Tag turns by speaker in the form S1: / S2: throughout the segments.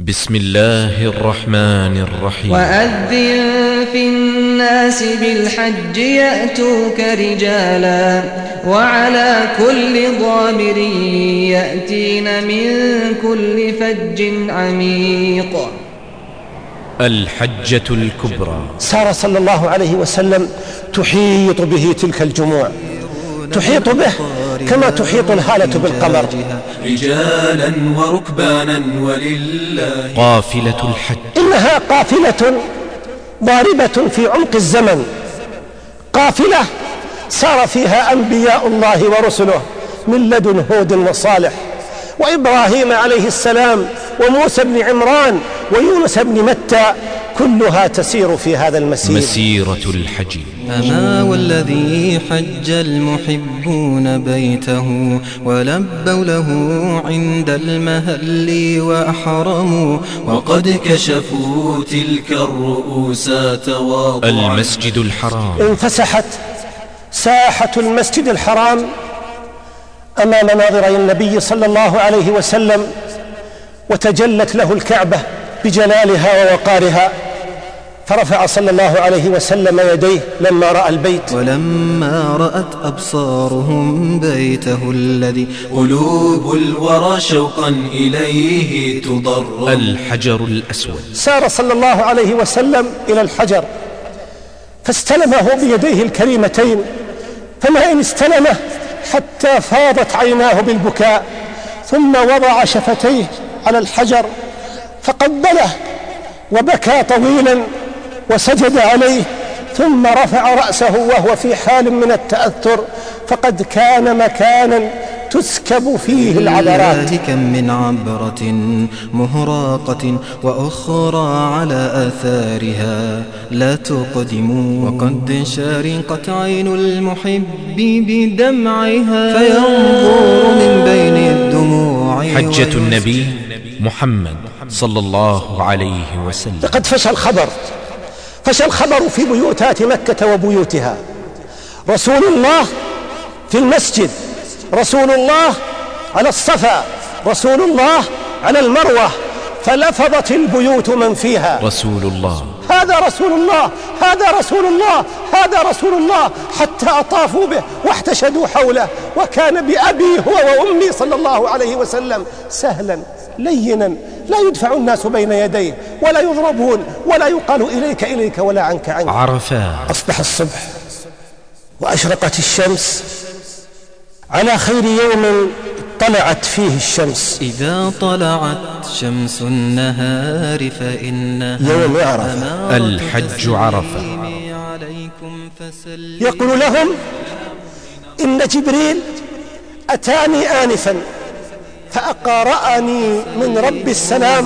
S1: بسم الله الرحمن الرحيم.
S2: وأذن في الناس بالحج يأتوك رجالا وعلى كل ضامر يأتين من كل فج عميق.
S1: الحجة الكبرى.
S3: سار صلى الله عليه وسلم تحيط به تلك الجموع، تحيط به كما تحيط الهالة بالقمر.
S4: رجالا وركبانا ولله
S1: قافلة الحج.
S3: إنها قافلة ضاربة في عمق الزمن، قافلة سار فيها أنبياء الله ورسله من لدن هود وصالح وإبراهيم عليه السلام وموسى بن عمران ويونس بن متى، كلها تسير في هذا المسير.
S1: مسيرة الحج.
S5: أما والذي حج المحبون بيته ولبوا له عند المهل وأحرموا وقد كشفوا تلك الرؤوسات وضعوا.
S1: المسجد الحرام.
S3: انفسحت ساحة المسجد الحرام أمام ناظري النبي صلى الله عليه وسلم، وتجلت له الكعبة بجلالها ووقارها، فرفع صلى الله عليه وسلم يديه لما رأى البيت.
S5: ولما رأت أبصارهم بيته الذي
S4: قلوب الورى شوقا إليه تضر.
S1: الحجر الأسود.
S3: سار صلى الله عليه وسلم إلى الحجر فاستلمه بيديه الكريمتين، فما إن استلمه حتى فاضت عيناه بالبكاء، ثم وضع شفتيه على الحجر فقبله وبكى طويلا وسجد عليه، ثم رفع رأسه وهو في حال من التأثر، فقد كان مكانا تسكب فيه العبرات.
S5: كم من عبرة مهراقة وأخرى على آثارها لا تقدم، وقد شارقت عين المحب بدمعها فينظر من بين الدموع.
S1: حجة النبي محمد صلى الله عليه وسلم.
S3: لقد فشى الخبر في بيوتات مكة وبيوتها. رسول الله في المسجد، رسول الله على الصفا، رسول الله على المروة، فلفظت البيوت من فيها.
S1: رسول الله،
S3: هذا رسول الله، هذا رسول الله، هذا رسول الله، حتى أطافوا به واحتشدوا حوله، وكان بأبي هو وأمي صلى الله عليه وسلم سهلا لينا، لا يدفع الناس بين يديه ولا يضربون ولا يقال إليك إليك ولا عنك عنك.
S1: عرفات.
S3: أصبح الصبح وأشرقت الشمس على خير يوم طلعت فيه الشمس.
S5: إذا طلعت شمس النهار فإنها
S3: يوم عرفة.
S1: الحج عرفة.
S3: يقول لهم إن جبريل أتاني آنفا فأقرأني من رب السلام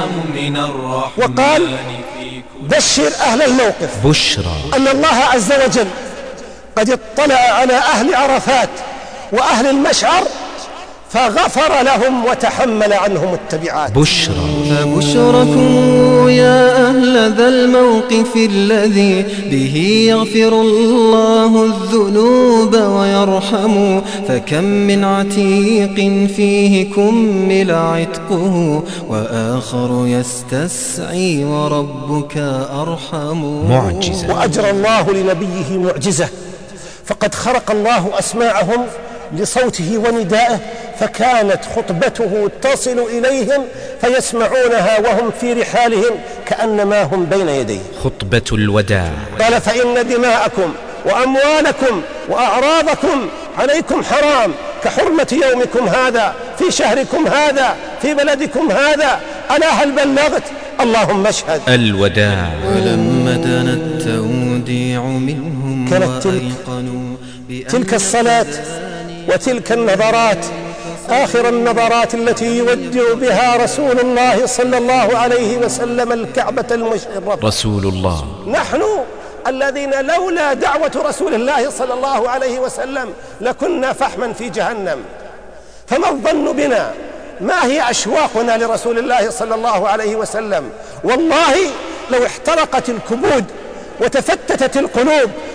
S3: وقال بشر أهل الموقف
S1: بشرى
S3: أن الله عز وجل قد اطلع على أهل عرفات وأهل المشعر فغفر لهم وتحمل عنهم التبعات.
S1: بشرى.
S5: فبشركم يا أهل ذا الموقف الذي به يغفر الله الذنوب ويرحم، فكم من عتيق فيه كمل عتقه وآخر يستسعي وربك أرحم.
S1: معجزة.
S3: وأجرى الله لنبيه معجزة، فقد خرق الله أسماعهم لصوته وندائه، فكانت خطبته تصل إليهم فيسمعونها وهم في رحالهم كأنما هم بين يديه.
S1: خطبة الوداع.
S3: قال فإن دماءكم وأموالكم وأعراضكم عليكم حرام كحرمة يومكم هذا في شهركم هذا في بلدكم هذا، ألا هل بلغت؟ اللهم اشهد.
S1: الوداع.
S5: ولما دنا التوديع منهم
S3: كانت تلك الصلاة وتلك النظرات آخر النظرات التي يودع بها رسول الله صلى الله عليه وسلم الكعبة المشرفة.
S1: رسول الله.
S3: نحن الذين لولا دعوة رسول الله صلى الله عليه وسلم لكنا فحما في جهنم، فما الظن بنا؟ ما هي أشواقنا لرسول الله صلى الله عليه وسلم؟ والله لو احترقت الكبود وتفتتت القلوب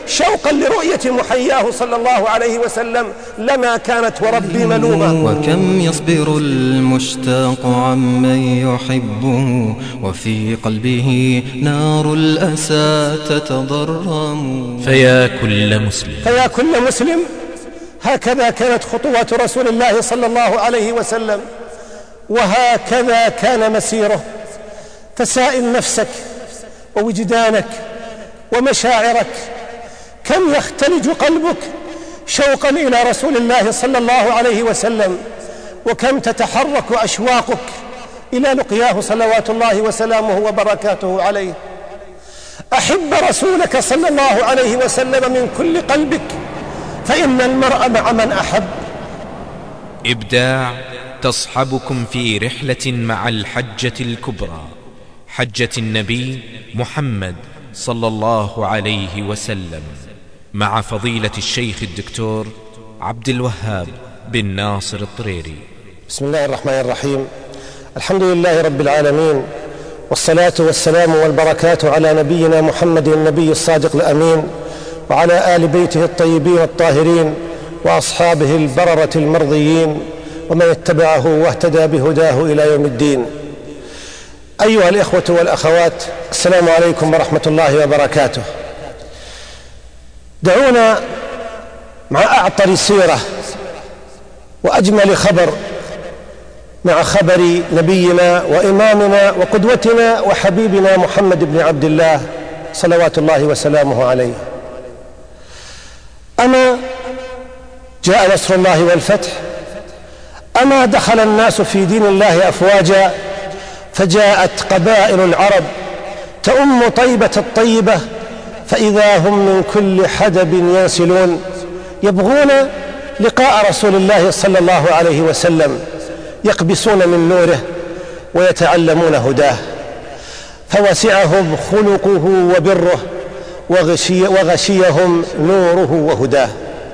S3: شوقا لرؤية محياه صلى الله عليه وسلم لما كانت وربي ملومة.
S5: وكم يصبر المشتاق عمن يحبه وفي قلبه نار الأسى تتضرم.
S1: فيا كل مسلم
S3: هكذا كانت خطوات رسول الله صلى الله عليه وسلم، وهكذا كان مسيره. فسائل نفسك ووجدانك ومشاعرك، كم يختلج قلبك شوقا إلى رسول الله صلى الله عليه وسلم، وكم تتحرك أشواقك إلى لقياه صلوات الله وسلامه وبركاته عليه. أحب رسولك صلى الله عليه وسلم من كل قلبك، فإن المرء مع من أحب.
S1: إبداع تصحبكم في رحلة مع الحجة الكبرى، حجة النبي محمد صلى الله عليه وسلم، مع فضيلة الشيخ الدكتور عبد الوهاب بن ناصر الطريري.
S3: بسم الله الرحمن الرحيم. الحمد لله رب العالمين، والصلاة والسلام والبركات على نبينا محمد النبي الصادق الأمين، وعلى آل بيته الطيبين الطاهرين، وأصحابه البررة المرضيين، ومن اتبعه واهتدى بهداه إلى يوم الدين. أيها الإخوة والأخوات، السلام عليكم ورحمة الله وبركاته. دعونا مع أعطر سيرة وأجمل خبر، مع خبر نبينا وإمامنا وقدوتنا وحبيبنا محمد بن عبد الله صلوات الله وسلامه عليه. أما جاء نصر الله والفتح، أما دخل الناس في دين الله أفواجا، فجاءت قبائل العرب تؤم طيبة الطيبة، فإذا هم من كل حدب ينسلون يبغون لقاء رسول الله صلى الله عليه وسلم، يقبسون من نوره ويتعلمون هداه، فوسعهم خلقه وبره وغشيهم نوره وهداه.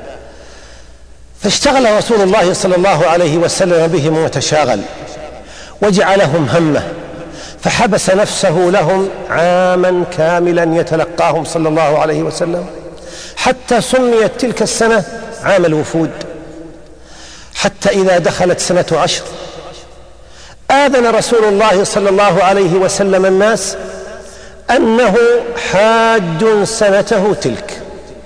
S3: فاشتغل رسول الله صلى الله عليه وسلم بهم وتشاغل وجعلهم همه، فحبس نفسه لهم عاما كاملا يتلقاهم صلى الله عليه وسلم، حتى سميت تلك السنة عام الوفود. حتى إذا دخلت سنة 10 آذن رسول الله صلى الله عليه وسلم الناس أنه حاج سنته تلك،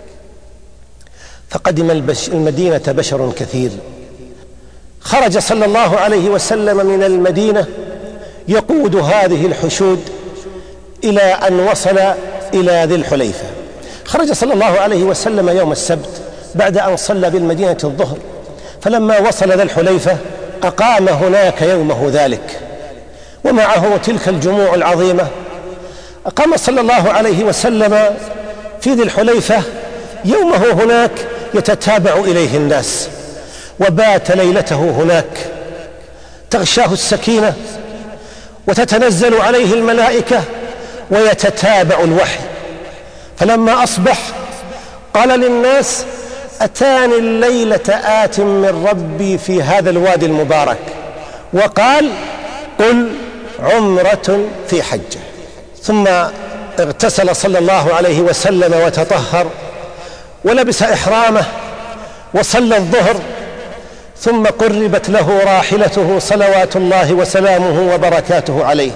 S3: فقدم المدينة بشر كثير. خرج صلى الله عليه وسلم من المدينة يقود هذه الحشود إلى أن وصل إلى ذي الحليفة. خرج صلى الله عليه وسلم يوم السبت بعد أن صلى بالمدينة الظهر، فلما وصل ذي الحليفة أقام هناك يومه ذلك ومعه تلك الجموع العظيمة. أقام صلى الله عليه وسلم في ذي الحليفة يومه هناك، يتتابع إليه الناس، وبات ليلته هناك، تغشاه السكينة وتتنزل عليه الملائكة ويتتابع الوحي. فلما أصبح قال للناس: أتاني الليلة آت من ربي في هذا الوادي المبارك، وقال: قل عمرة في حجة. ثم اغتسل صلى الله عليه وسلم وتطهر ولبس إحرامه وصلى الظهر، ثم قربت له راحلته صلوات الله وسلامه وبركاته عليه.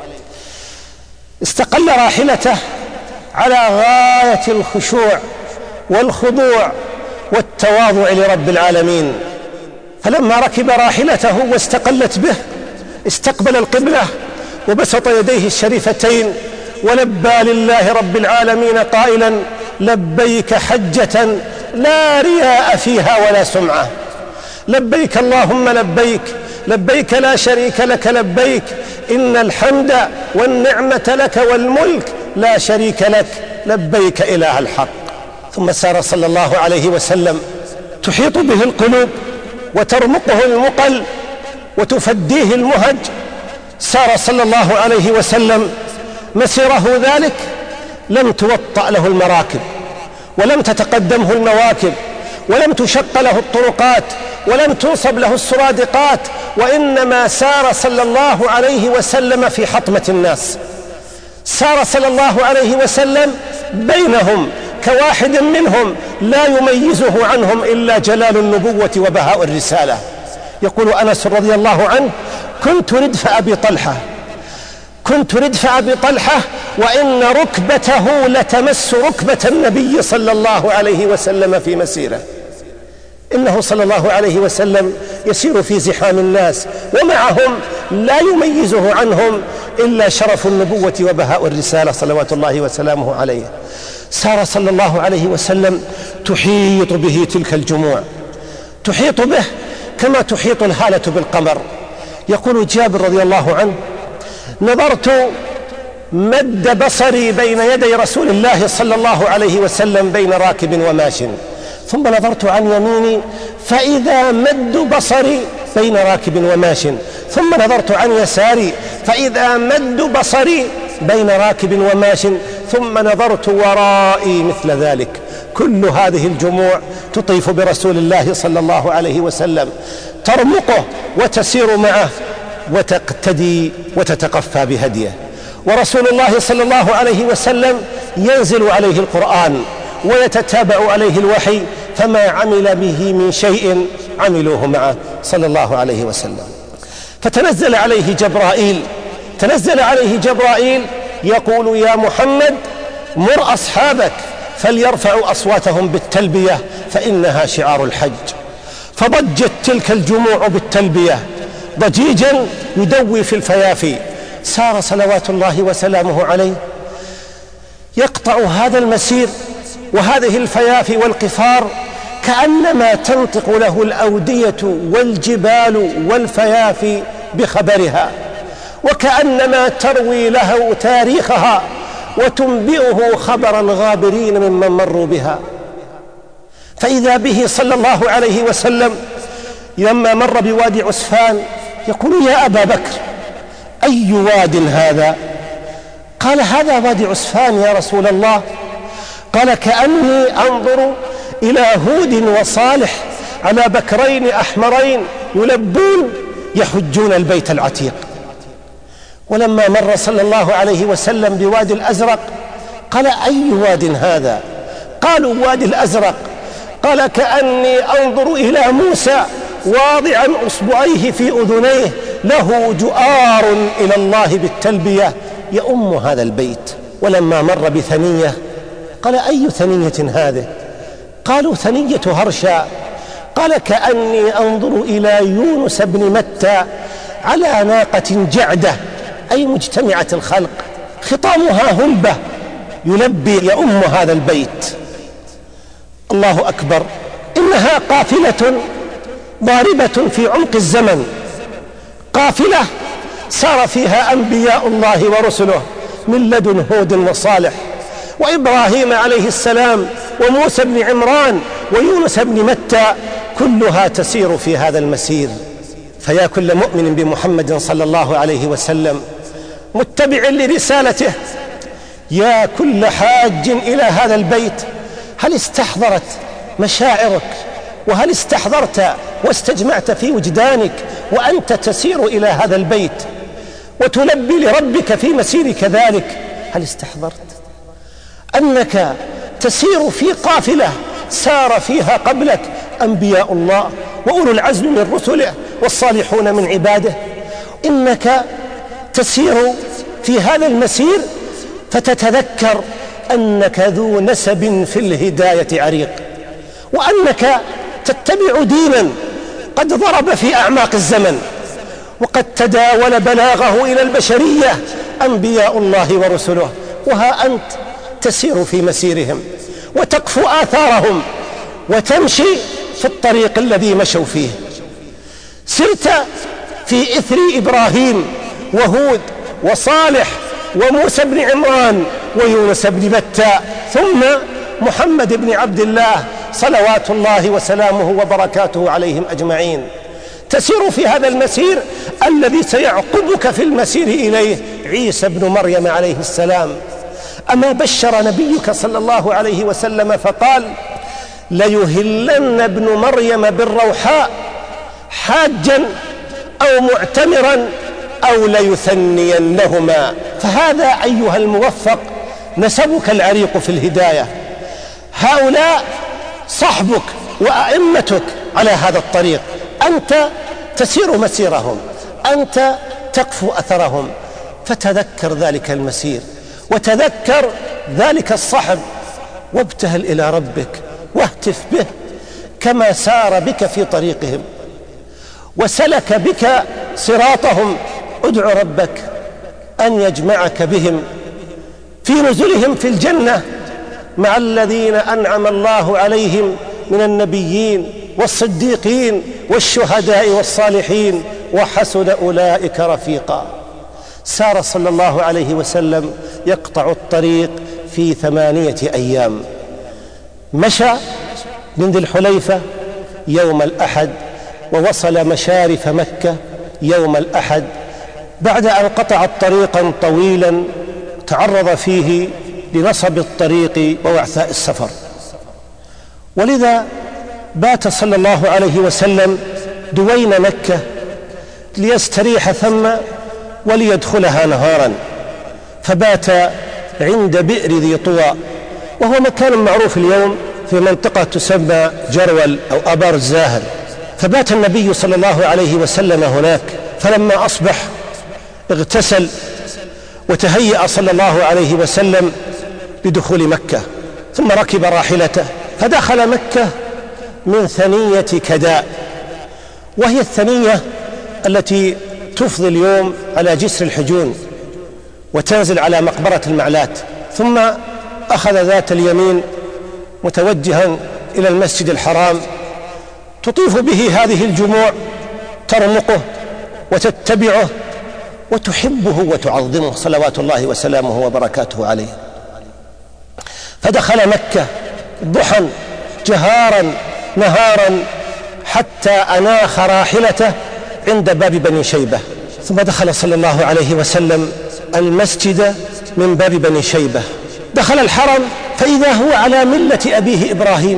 S3: استقل راحلته على غاية الخشوع والخضوع والتواضع لرب العالمين، فلما ركب راحلته واستقلت به استقبل القبلة وبسط يديه الشريفتين ولبى لله رب العالمين قائلا: لبيك حجة لا رياء فيها ولا سمعة، لبيك اللهم لبيك، لبيك لا شريك لك لبيك، إن الحمد والنعمة لك والملك لا شريك لك، لبيك إله الحق. ثم سار صلى الله عليه وسلم تحيط به القلوب وترمقه المقل وتفديه المهج. سار صلى الله عليه وسلم مسيره ذلك، لم توطأ له المراكب، ولم تتقدمه المواكب، ولم تشق له الطرقات، ولم تنصب له السرادقات، وإنما سار صلى الله عليه وسلم في حطمة الناس. سار صلى الله عليه وسلم بينهم كواحد منهم لا يميزه عنهم إلا جلال النبوة وبهاء الرسالة. يقول أنس رضي الله عنه: كنت ردف أبي طلحة وإن ركبته لتمس ركبة النبي صلى الله عليه وسلم في مسيره. إنه صلى الله عليه وسلم يسير في زحام الناس ومعهم لا يميزه عنهم إلا شرف النبوة وبهاء الرسالة صلوات الله وسلامه عليه. سار صلى الله عليه وسلم تحيط به تلك الجموع، تحيط به كما تحيط الهالة بالقمر. يقول جابر رضي الله عنه: نظرت مد بصري بين يدي رسول الله صلى الله عليه وسلم بين راكب وماش، ثم نظرت عن يميني فإذا مد بصري بين راكب وماش، ثم نظرت عن يساري فإذا مد بصري بين راكب وماش، ثم نظرت ورائي مثل ذلك. كل هذه الجموع تطيف برسول الله صلى الله عليه وسلم، ترمقه وتسير معه وتقتدي وتتقفى بهديه. ورسول الله صلى الله عليه وسلم ينزل عليه القرآن ويتتابع عليه الوحي، فما عمل به من شيء عملوه معه صلى الله عليه وسلم. فتنزل عليه جبرائيل يقول: يا محمد مر أصحابك فليرفعوا أصواتهم بالتلبية فإنها شعار الحج. فضجت تلك الجموع بالتلبية ضجيجا يدوي في الفيافي. سار صلوات الله وسلامه عليه يقطع هذا المسير وهذه الفيافي والقفار كأنما تنطق له الأودية والجبال والفيافي بخبرها، وكأنما تروي له تاريخها وتنبئه خبر الغابرين ممن مروا بها. فإذا به صلى الله عليه وسلم لما مر بوادي عسفان يقول: يا أبا بكر أي واد هذا؟ قال: هذا وادي عسفان يا رسول الله. قال: كأني أنظر إلى هود وصالح على بكرين أحمرين يلبون يحجون البيت العتيق. ولما مر صلى الله عليه وسلم بوادي الأزرق قال: أي واد هذا؟ قالوا: وادي الأزرق. قال: كأني أنظر إلى موسى واضعا أصبعيه في أذنيه له جؤار إلى الله بالتلبية يؤم هذا البيت. ولما مر بثنية قال: أي ثنية هذه؟ قالوا: ثنية هرشا. قال: كأني أنظر إلى يونس بن متى على ناقة جعدة، أي مجتمعة الخلق، خطامها هلبة يلبي يؤم هذا البيت. الله أكبر! إنها قافلة ضاربة في عمق الزمن، قافلة سار فيها أنبياء الله ورسله من لدن هود وصالح وإبراهيم عليه السلام وموسى بن عمران ويونس بن متى، كلها تسير في هذا المسير. فيا كل مؤمن بمحمد صلى الله عليه وسلم متبع لرسالته، يا كل حاج إلى هذا البيت، هل استحضرت مشاعرك وهل استحضرت واستجمعت في وجدانك وأنت تسير إلى هذا البيت وتلبي لربك في مسيرك ذلك؟ هل استحضرت أنك تسير في قافلة سار فيها قبلك أنبياء الله وأولو العزم من رسله والصالحون من عباده؟ إنك تسير في هذا المسير فتتذكر أنك ذو نسب في الهداية عريق، وأنك تتبع دينا قد ضرب في أعماق الزمن وقد تداول بلاغه إلى البشرية أنبياء الله ورسله، وها أنت تسير في مسيرهم وتقفو آثارهم وتمشي في الطريق الذي مشوا فيه. سرت في إثر إبراهيم وهود وصالح وموسى بن عمران ويونس بن متى، ثم محمد بن عبد الله صلوات الله وسلامه وبركاته عليهم أجمعين. تسير في هذا المسير الذي سيعقبك في المسير إليه عيسى بن مريم عليه السلام. أما بشر نبيك صلى الله عليه وسلم فقال: ليهلن ابن مريم بالروحاء حاجا أو معتمرا أو ليثنينهما. فهذا أيها الموفق نسبك العريق في الهداية، هؤلاء صحبك وأئمتك على هذا الطريق، أنت تسير مسيرهم، أنت تقفو أثرهم، فتذكر ذلك المسير وتذكر ذلك الصحب وابتهل إلى ربك واهتف به كما سار بك في طريقهم وسلك بك صراطهم. ادع ربك أن يجمعك بهم في نزلهم في الجنة مع الذين أنعم الله عليهم من النبيين والصديقين والشهداء والصالحين وحسن أولئك رفيقا. سار صلى الله عليه وسلم يقطع الطريق في 8 أيام. مشى من ذي الحليفة يوم الأحد ووصل مشارف مكة يوم الأحد، بعد أن قطع طريقا طويلا تعرض فيه لنصب الطريق ووعثاء السفر، ولذا بات صلى الله عليه وسلم دوين مكة ليستريح ثم وليدخلها نهارا، فبات عند بئر ذي طوى، وهو مكان معروف اليوم في منطقة تسمى جرول أو آبار الزاهر. فبات النبي صلى الله عليه وسلم هناك، فلما أصبح اغتسل وتهيأ صلى الله عليه وسلم لدخول مكة، ثم ركب راحلته فدخل مكة من ثنية كداء، وهي الثنية التي تفضي اليوم على جسر الحجون وتنزل على مقبرة المعلات، ثم أخذ ذات اليمين متوجها إلى المسجد الحرام، تطيف به هذه الجموع ترمقه وتتبعه وتحبه وتعظمه صلوات الله وسلامه وبركاته عليه. فدخل مكة ضحى جهارا نهارا حتى أناخ راحلته عند باب بني شيبة، ثم دخل صلى الله عليه وسلم المسجد من باب بني شيبة. دخل الحرم فإذا هو على ملة أبيه إبراهيم،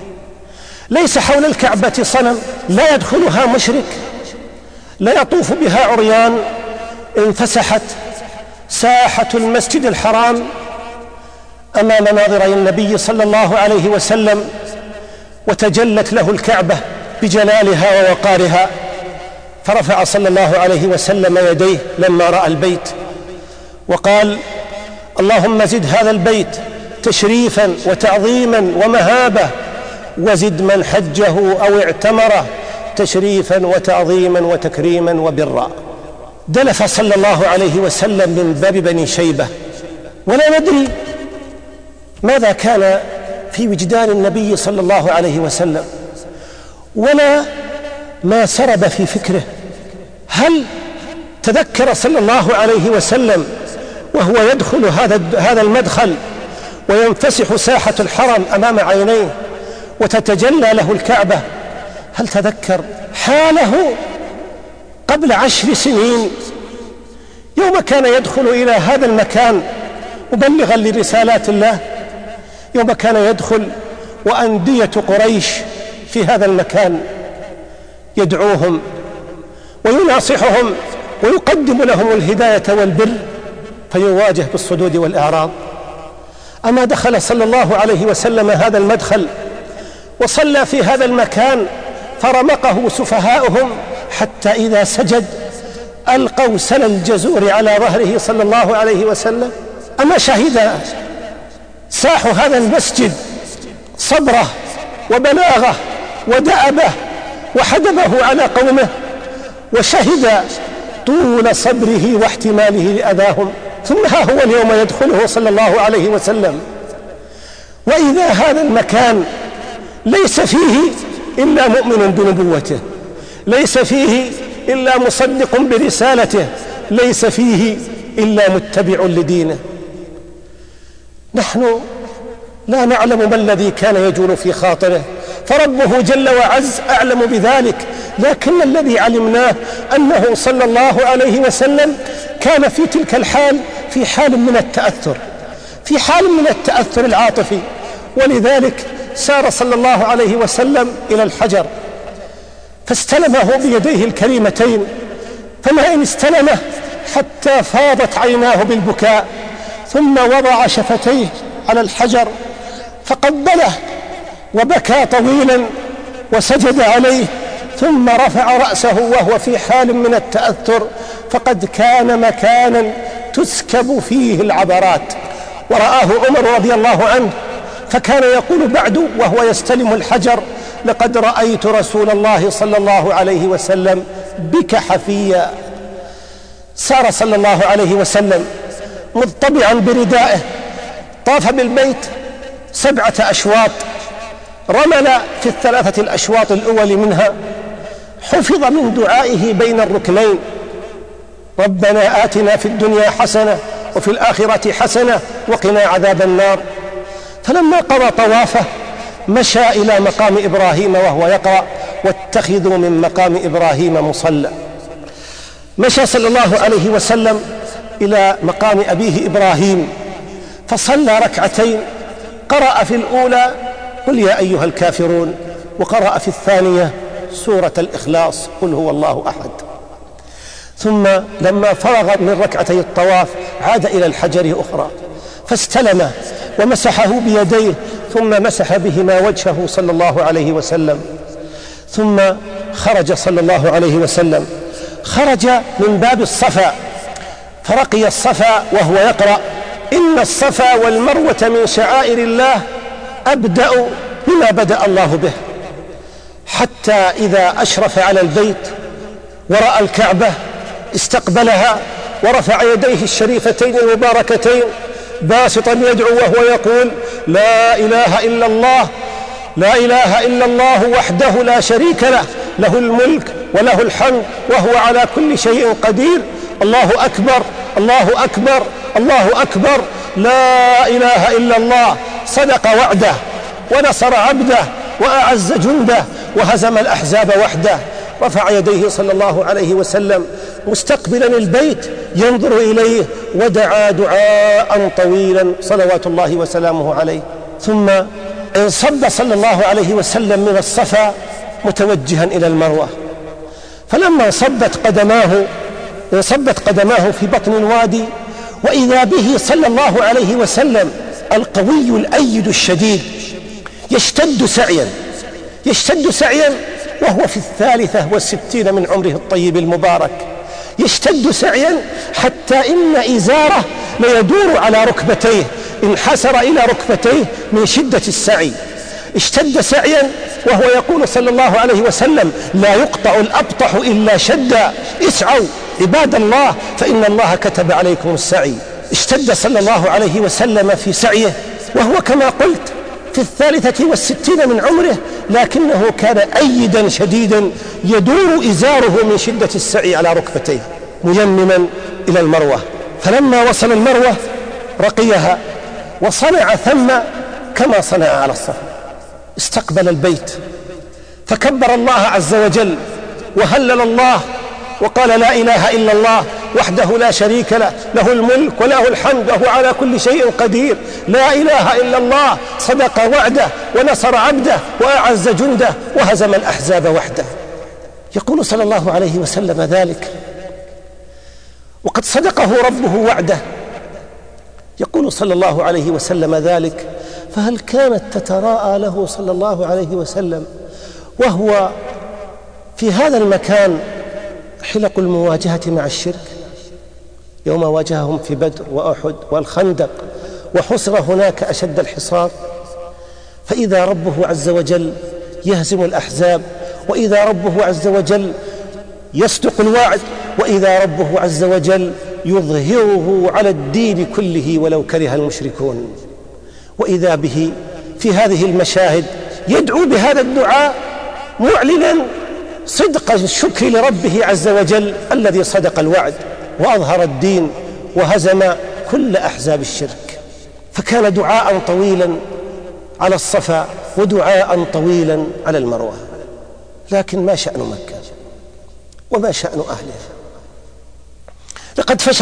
S3: ليس حول الكعبة صنم، لا يدخلها مشرك، لا يطوف بها عريان. انفسحت ساحة المسجد الحرام أمام ناظري النبي صلى الله عليه وسلم، وتجلت له الكعبة بجلالها ووقارها، فرفع صلى الله عليه وسلم يديه لما رأى البيت وقال: اللهم زد هذا البيت تشريفا وتعظيما ومهابة، وزد من حجه أو اعتمره تشريفا وتعظيما وتكريما وبرا. دلف صلى الله عليه وسلم من باب بني شيبة، ولا ندري ماذا كان في وجدان النبي صلى الله عليه وسلم ولا ما سرب في فكره. هل تذكر صلى الله عليه وسلم وهو يدخل هذا المدخل وينفسح ساحة الحرم أمام عينيه وتتجلى له الكعبة، هل تذكر حاله قبل 10 سنين يوم كان يدخل إلى هذا المكان مبلغا لرسالات الله، يوم كان يدخل وأندية قريش في هذا المكان يدعوهم ويناصحهم ويقدم لهم الهداية والبر، فيواجه بالصدود والإعراض. أما دخل صلى الله عليه وسلم هذا المدخل وصلى في هذا المكان فرمقه سفهاؤهم حتى إذا سجد ألقوا سل الجزور على ظهره صلى الله عليه وسلم. أما شهد ساح هذا المسجد صبره وبلاغه ودأبه وحدبه على قومه، وشهد طول صبره واحتماله لأذاهم، ثم ها هو اليوم يدخله صلى الله عليه وسلم، وإذا هذا المكان ليس فيه إلا مؤمن بنبوته، ليس فيه إلا مصدق برسالته، ليس فيه إلا متبع لدينه. نحن لا نعلم ما الذي كان يجول في خاطره، فربه جل وعز أعلم بذلك، لكن الذي علمناه أنه صلى الله عليه وسلم كان في تلك الحال في حال من التأثر، في حال من التأثر العاطفي، ولذلك سار صلى الله عليه وسلم إلى الحجر فاستلمه بيديه الكريمتين، فما إن استلمه حتى فاضت عيناه بالبكاء، ثم وضع شفتيه على الحجر فقبله وبكى طويلا وسجد عليه، ثم رفع رأسه وهو في حال من التأثر، فقد كان مكانا تسكب فيه العبرات. ورآه عمر رضي الله عنه فكان يقول بعد وهو يستلم الحجر: لقد رأيت رسول الله صلى الله عليه وسلم بك حفيا. سار صلى الله عليه وسلم مضطبعا بردائه، طاف بالبيت 7 أشواط، رمل في 3 الأشواط الأول منها، حفظ من دعائه بين الركنين: ربنا آتنا في الدنيا حسنة وفي الآخرة حسنة وقنا عذاب النار. فلما قضى طوافه مشى إلى مقام إبراهيم وهو يقرأ: واتخذوا من مقام إبراهيم مصلى. مشى صلى الله عليه وسلم إلى مقام أبيه إبراهيم فصلى ركعتين، قرأ في الأولى: قل يا أيها الكافرون، وقرأ في الثانية سورة الإخلاص: قل هو الله أحد. ثم لما فرغ من ركعتي الطواف عاد إلى الحجر أخرى فاستلمه ومسحه بيديه، ثم مسح بهما وجهه صلى الله عليه وسلم. ثم خرج صلى الله عليه وسلم، خرج من باب الصفا فرقي الصفا وهو يقرأ: إن الصفا والمروة من شعائر الله، أبدأ بما بدأ الله به. حتى إذا أشرف على البيت ورأى الكعبة استقبلها ورفع يديه الشريفتين المباركتين باسطا يدعو وهو يقول: لا إله إلا الله، لا إله إلا الله وحده لا شريك له، له الملك وله الحمد وهو على كل شيء قدير، الله أكبر، الله أكبر، الله أكبر، لا إله إلا الله. صدق وعده ونصر عبده وأعز جنده وهزم الأحزاب وحده. رفع يديه صلى الله عليه وسلم مستقبلا البيت ينظر إليه ودعا دعاء طويلا صلوات الله وسلامه عليه. ثم انصب صلى الله عليه وسلم من الصفا متوجها إلى المروة، فلما انصبت قدماه في بطن الوادي وإذا به صلى الله عليه وسلم القوي الأيد الشديد يشتد سعيا وهو في 63 من عمره الطيب المبارك، يشتد سعيا حتى إن إزاره ليدور على ركبتيه، انحسر إلى ركبتيه من شدة السعي. اشتد سعيا وهو يقول صلى الله عليه وسلم: لا يقطع الأبطح إلا شدا، اسعوا عباد الله فإن الله كتب عليكم السعي. اشتد صلى الله عليه وسلم في سعيه وهو كما قلت في 63 من عمره، لكنه كان أيدا شديدا يدور إزاره من شدة السعي على ركبتيه ميمما إلى المروة. فلما وصل المروة رقيها وصنع ثم كما صنع على الصفا، استقبل البيت فكبر الله عز وجل وهلل الله وقال: لا إله إلا الله وحده لا شريك له، له الملك وله الحمد وهو على كل شيء قدير، لا إله إلا الله، صدق وعده ونصر عبده وأعز جنده وهزم الأحزاب وحده. يقول صلى الله عليه وسلم ذلك وقد صدقه ربه وعده، يقول صلى الله عليه وسلم ذلك: فهل كانت تتراءى له صلى الله عليه وسلم وهو في هذا المكان حلق المواجهة مع الشرك، يوم واجههم في بدر وأحد والخندق وحصر هناك أشد الحصار، فإذا ربه عز وجل يهزم الأحزاب، وإذا ربه عز وجل يصدق الوعد، وإذا ربه عز وجل يظهره على الدين كله ولو كره المشركون. وإذا به في هذه المشاهد يدعو بهذا الدعاء معلنا صدق الشكر لربه عز وجل الذي صدق الوعد وأظهر الدين وهزم كل أحزاب الشرك. فكان دعاء طويلا على الصفا ودعاء طويلا على المروة. لكن ما شأن مكة وما شأن أهلها؟ لقد فشى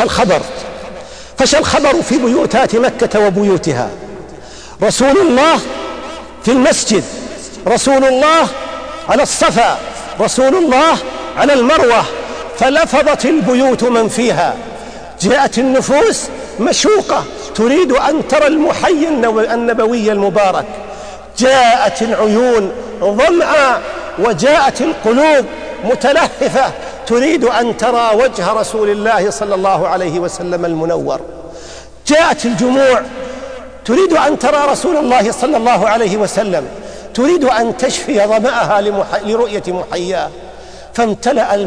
S3: الخبر في بيوتات مكة وبيوتها. رسول الله في المسجد، رسول الله على الصفا، رسول الله على المروة، فلفظت البيوت من فيها، جاءت النفوس مشوقة تريد أن ترى المحيي النبوي المبارك، جاءت العيون ظمأ وجاءت القلوب متلهفة تريد أن ترى وجه رسول الله صلى الله عليه وسلم المنور. جاءت الجموع تريد أن ترى رسول الله صلى الله عليه وسلم، تريد أن تشفي ظمأها لرؤية محياه، فامتلأ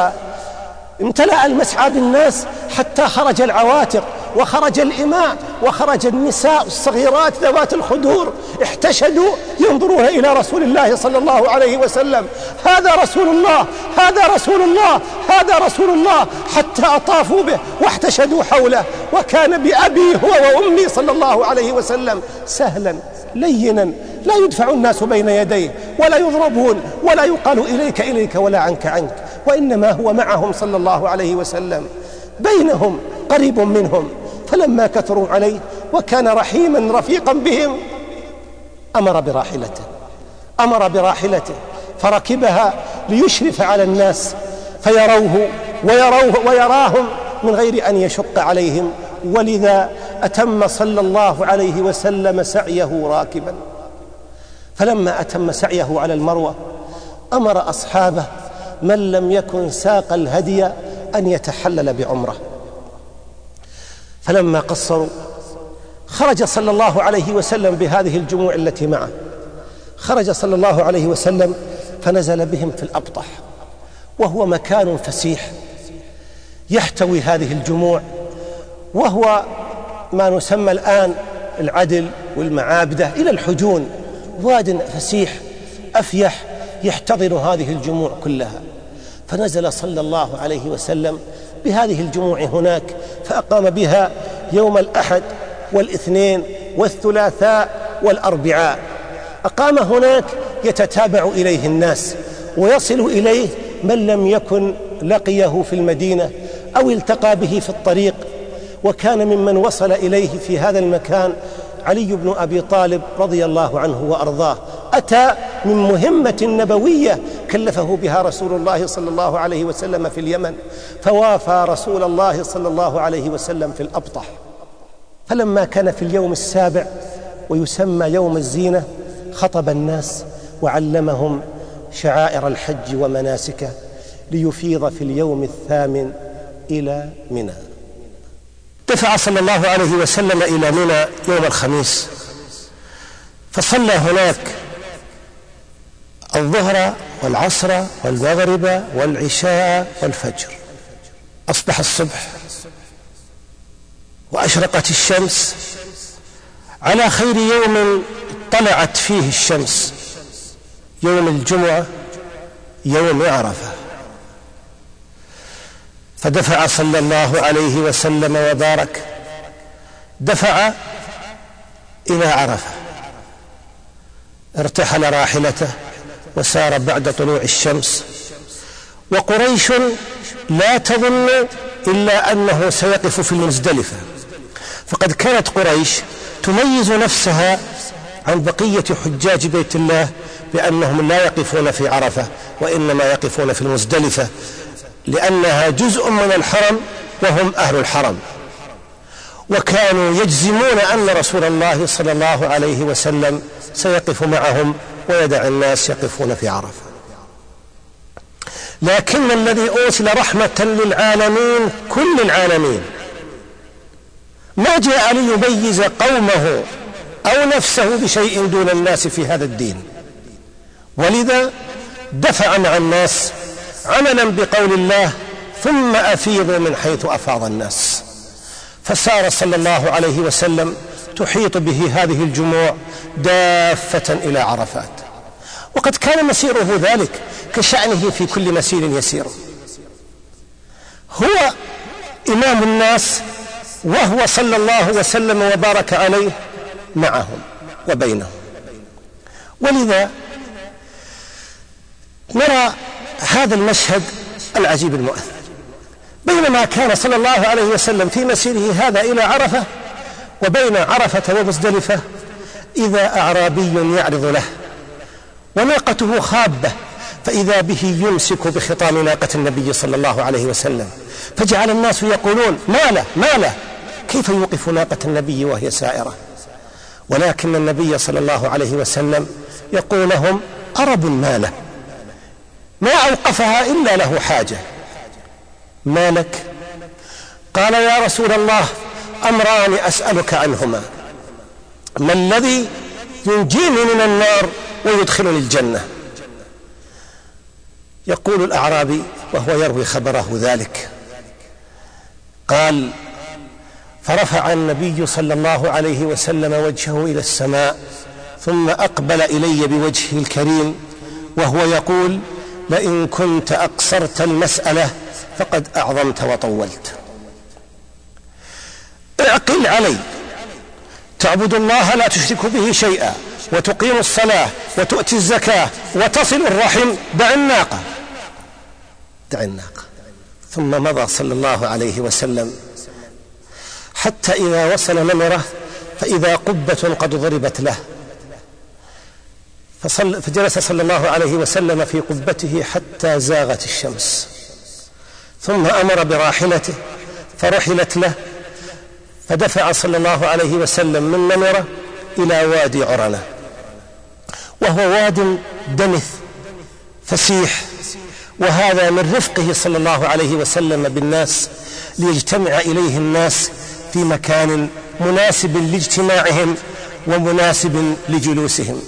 S3: المسعى بالناس حتى خرج العواتق وخرج الإماء وخرج النساء الصغيرات ذوات الخدور، احتشدوا ينظرون إلى رسول الله صلى الله عليه وسلم، هذا رسول الله، هذا رسول الله، هذا رسول الله، حتى أطافوا به واحتشدوا حوله. وكان بأبي هو وأمي صلى الله عليه وسلم سهلا لينا، لا يدفع الناس بين يديه ولا يضربون ولا يقال إليك إليك ولا عنك عنك، وإنما هو معهم صلى الله عليه وسلم بينهم قريب منهم. فلما كثروا عليه وكان رحيما رفيقا بهم أمر براحلته فركبها ليشرف على الناس فيروه ويراهم من غير أن يشق عليهم، ولذا أتم صلى الله عليه وسلم سعيه راكبا. فلما أتم سعيه على المروة أمر أصحابه من لم يكن ساق الهدي أن يتحلل بعمره. فلما قصروا خرج صلى الله عليه وسلم بهذه الجموع التي معه، خرج صلى الله عليه وسلم فنزل بهم في الأبطح، وهو مكان فسيح يحتوي هذه الجموع، وهو ما نسمى الآن العدل والمعابدة إلى الحجون، واد فسيح أفيح يحتضن هذه الجموع كلها. فنزل صلى الله عليه وسلم بهذه الجموع هناك، فأقام بها يوم الأحد والاثنين والثلاثاء والأربعاء. أقام هناك يتتابع إليه الناس ويصل إليه من لم يكن لقيه في المدينة أو التقى به في الطريق. وكان ممن وصل إليه في هذا المكان علي بن أبي طالب رضي الله عنه وأرضاه، أتى من مهمة نبوية كلفه بها رسول الله صلى الله عليه وسلم في اليمن، فوافى رسول الله صلى الله عليه وسلم في الأبطح. فلما كان في اليوم السابع ويسمى يوم الزينة خطب الناس وعلمهم شعائر الحج ومناسكه ليفيض في اليوم الثامن إلى منى. دفع صلى الله عليه وسلم إلى منى يوم الخميس، فصلى هناك الظهر والعصر والمغرب والعشاء والفجر. أصبح الصبح وأشرقت الشمس على خير يوم طلعت فيه الشمس، يوم الجمعة، يوم عرفة. فدفع صلى الله عليه وسلم وبارك، دفع إلى عرفة، ارتحل راحلته وسار بعد طلوع الشمس. وقريش لا تظن إلا أنه سيقف في المزدلفة، فقد كانت قريش تميز نفسها عن بقية حجاج بيت الله بأنهم لا يقفون في عرفة وإنما يقفون في المزدلفة، لأنها جزء من الحرم وهم أهل الحرم. وكانوا يجزمون أن رسول الله صلى الله عليه وسلم سيقف معهم ويدع الناس يقفون في عرفة. لكن الذي أرسل رحمة للعالمين كل العالمين ما جاء ليميز قومه أو نفسه بشيء دون الناس في هذا الدين، ولذا دفع مع الناس عملا بقول الله ثم أفيضوا من حيث أفاض الناس. فسار صلى الله عليه وسلم تحيط به هذه الجموع دافة إلى عرفات، وقد كان مسيره ذلك كشأنه في كل مسير يسير. هو إمام الناس وهو صلى الله وسلم وبارك عليه معهم وبينهم. ولذا نرى هذا المشهد العجيب المؤثر، بينما كان صلى الله عليه وسلم في مسيره هذا إلى عرفة، وبين عرفة ومزدلفة إذا أعرابي يعرض له وناقته خابة، فإذا به يمسك بخطام ناقة النبي صلى الله عليه وسلم، فجعل الناس يقولون ما له كيف يوقف ناقة النبي وهي سائرة؟ ولكن النبي صلى الله عليه وسلم يقول لهم أرب ماله، ما أوقفها إلا له حاجة. ما لك؟ قال يا رسول الله أمران أسألك عنهما، ما الذي ينجيني من النار ويدخلني الجنة؟ يقول الأعرابي وهو يروي خبره ذلك، قال فرفع النبي صلى الله عليه وسلم وجهه إلى السماء ثم أقبل إلي بوجهه الكريم وهو يقول لئن كنت أقصرت المسألة فقد أعظمت وطولت. اعقل علي، تعبد الله لا تشرك به شيئا وتقيم الصلاة وتؤتي الزكاة وتصل الرحم، دع الناقة. ثم مضى صلى الله عليه وسلم حتى إذا وصل نمرة فإذا قبة قد ضربت له، فجلس صلى الله عليه وسلم في قبته حتى زاغت الشمس، ثم أمر براحلته فرحلت له، فدفع صلى الله عليه وسلم من نمرة إلى وادي عرنة، وهو واد دنث فسيح، وهذا من رفقه صلى الله عليه وسلم بالناس ليجتمع إليه الناس في مكان مناسب لاجتماعهم ومناسب لجلوسهم.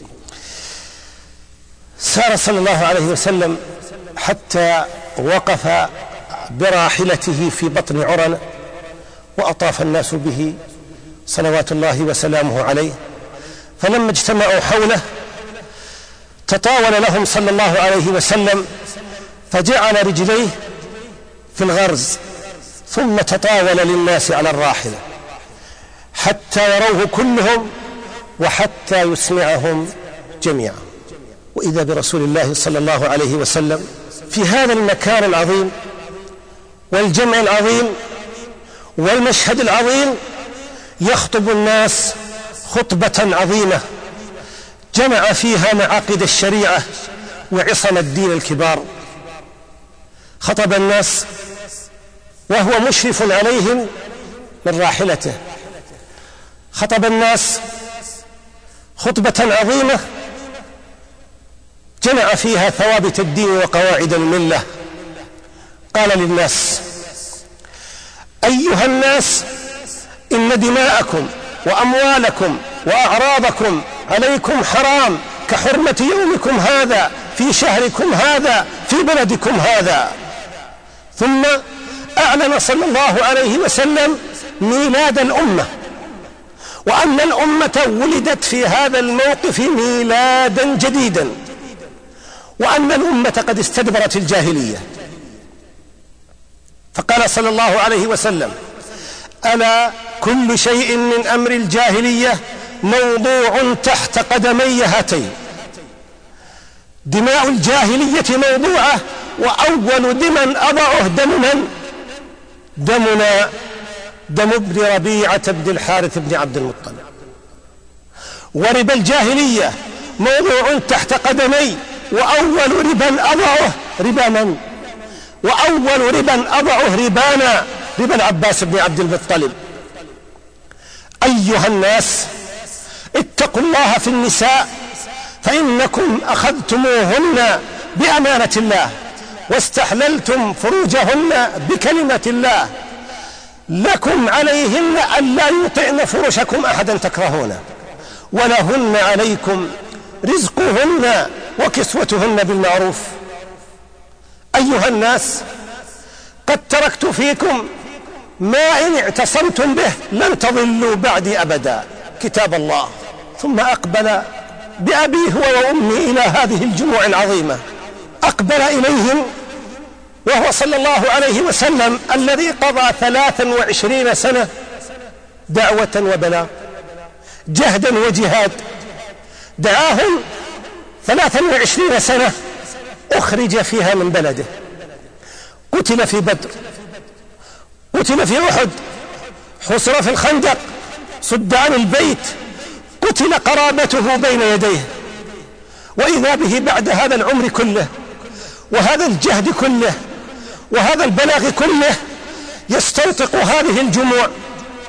S3: سار صلى الله عليه وسلم حتى وقف براحلته في بطن عرنة، وأطاف الناس به صلوات الله وسلامه عليه، فلما اجتمعوا حوله تطاول لهم صلى الله عليه وسلم فجعل رجليه في الغرز ثم تطاول للناس على الراحلة حتى يروه كلهم وحتى يسمعهم جميعا. وإذا برسول الله صلى الله عليه وسلم في هذا المكان العظيم والجمع العظيم والمشهد العظيم يخطب الناس خطبة عظيمة جمع فيها معاقد الشريعة وعصم الدين الكبار. خطب الناس وهو مشرف عليهم من راحلته، خطب الناس خطبة عظيمة جمع فيها ثوابت الدين وقواعد الملة. قال للناس أيها الناس إن دماءكم وأموالكم وأعراضكم عليكم حرام كحرمة يومكم هذا في شهركم هذا في بلدكم هذا. ثم أعلن صلى الله عليه وسلم ميلاد الأمة، وأن الأمة ولدت في هذا الموقف ميلادا جديدا، وأن الأمة قد استدبرت الجاهلية. فقال صلى الله عليه وسلم ألا كل شيء من أمر الجاهلية موضوع تحت قدمي هاتين. دماء الجاهلية موضوعة، وأول دم أضعه دمنا دم ابن ربيعة بن الحارث بن عبد المطلب. وربا الجاهلية موضوع تحت قدمي، وأول ربا أضعه ربا من؟ وأول ربا أضعه ربانا، ربا العباس بن عبد المطلب. أيها الناس اتقوا الله في النساء، فإنكم أخذتموهن بأمانة الله واستحللتم فروجهن بكلمة الله، لكم عليهن أن لا يطعن فرشكم أحدا تكرهونه، ولهن عليكم رزقهن وكسوتهن بالمعروف. أيها الناس قد تركت فيكم ما إن اعتصمتم به لن تضلوا بعدي أبدا، كتاب الله. ثم أقبل بأبي هو وأمي إلى هذه الجموع العظيمة، أقبل إليهم وهو صلى الله عليه وسلم الذي قضى 23 سنة دعوة وبلاغ، جهدا وجهاد، دعاهم 23 سنة أخرج فيها من بلده، قتل في بدر، قتل في أحد، حصر في الخندق، صد عن البيت، قتل قرابته بين يديه. وإذا به بعد هذا العمر كله وهذا الجهد كله وهذا البلاغ كله يستنطق هذه الجموع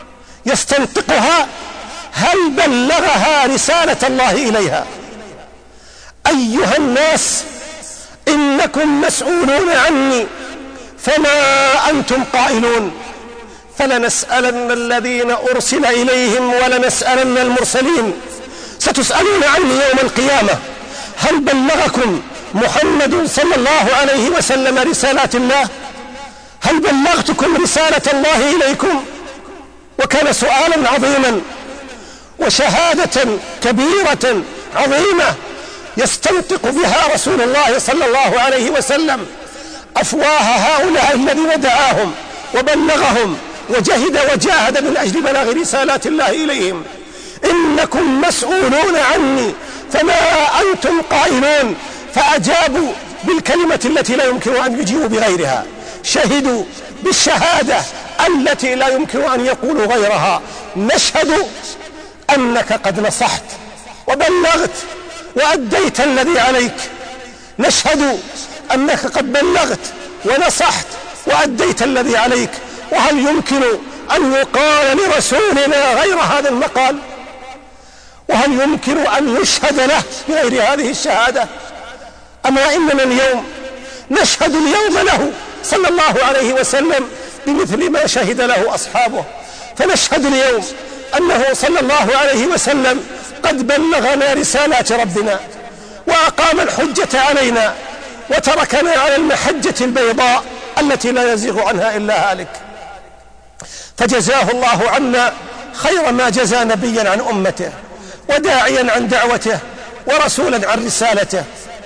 S3: يستنطقها: هل بلغها رسالة الله إليها؟ أيها الناس إنكم مسؤولون عني فما أنتم قائلون. فلنسألن الذين أرسل إليهم ولنسألن المرسلين. ستسألون عني يوم القيامة: هل بلغكم محمد صلى الله عليه وسلم رسالات الله؟ هل بلغتكم رسالة الله إليكم؟ وكان سؤالا عظيما وشهادة كبيرة عظيمة يستنطق بها رسول الله صلى الله عليه وسلم أفواه هؤلاء الذين دعاهم وبلغهم وجهد وجاهد من أجل بلاغ رسالات الله إليهم: إنكم مسؤولون عني فما أنتم قائلون. فأجابوا بالكلمة التي لا يمكن أن يجيبوا بغيرها، شهدوا بالشهادة التي لا يمكن أن يقولوا غيرها: نشهد أنك قد نصحت وبلغت وأديت الذي عليك. نشهد أنك قد بلغت ونصحت وأديت الذي عليك. وهل يمكن أن يقال لرسولنا غير هذا المقال؟ وهل يمكن أن يشهد له بغير هذه الشهادة؟ أما إننا اليوم نشهد اليوم له صلى الله عليه وسلم بمثل ما شهد له أصحابه. فنشهد اليوم أنه صلى الله عليه وسلم قد بلغنا رسالات ربنا وأقام الحجة علينا وتركنا على المحجة البيضاء التي لا يزيغ عنها إلا هالك. فجزاه الله عنا خير ما جزى نبيا عن أمته وداعيا عن دعوته ورسولا عن رسالته.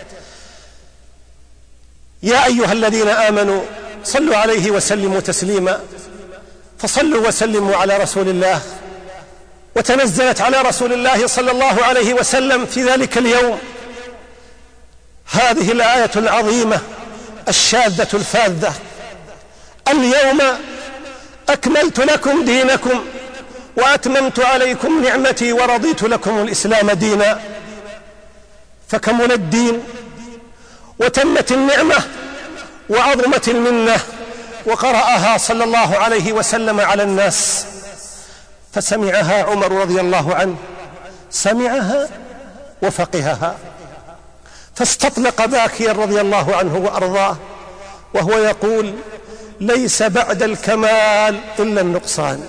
S3: يا أيها الذين آمنوا صلوا عليه وسلموا تسليما. فصلوا وسلموا على رسول الله. وتنزلت على رسول الله صلى الله عليه وسلم في ذلك اليوم هذه الآية العظيمة الشاذة الفاذة: اليوم أكملت لكم دينكم وأتممت عليكم نعمتي ورضيت لكم الإسلام دينا. فكمل الدين وتمت النعمة وعظمت المنة، وقرأها صلى الله عليه وسلم على الناس. فسمعها عمر رضي الله عنه، سمعها وفقهها، فاستطلق باكيا رضي الله عنه وأرضاه وهو يقول: ليس بعد الكمال إلا النقصان.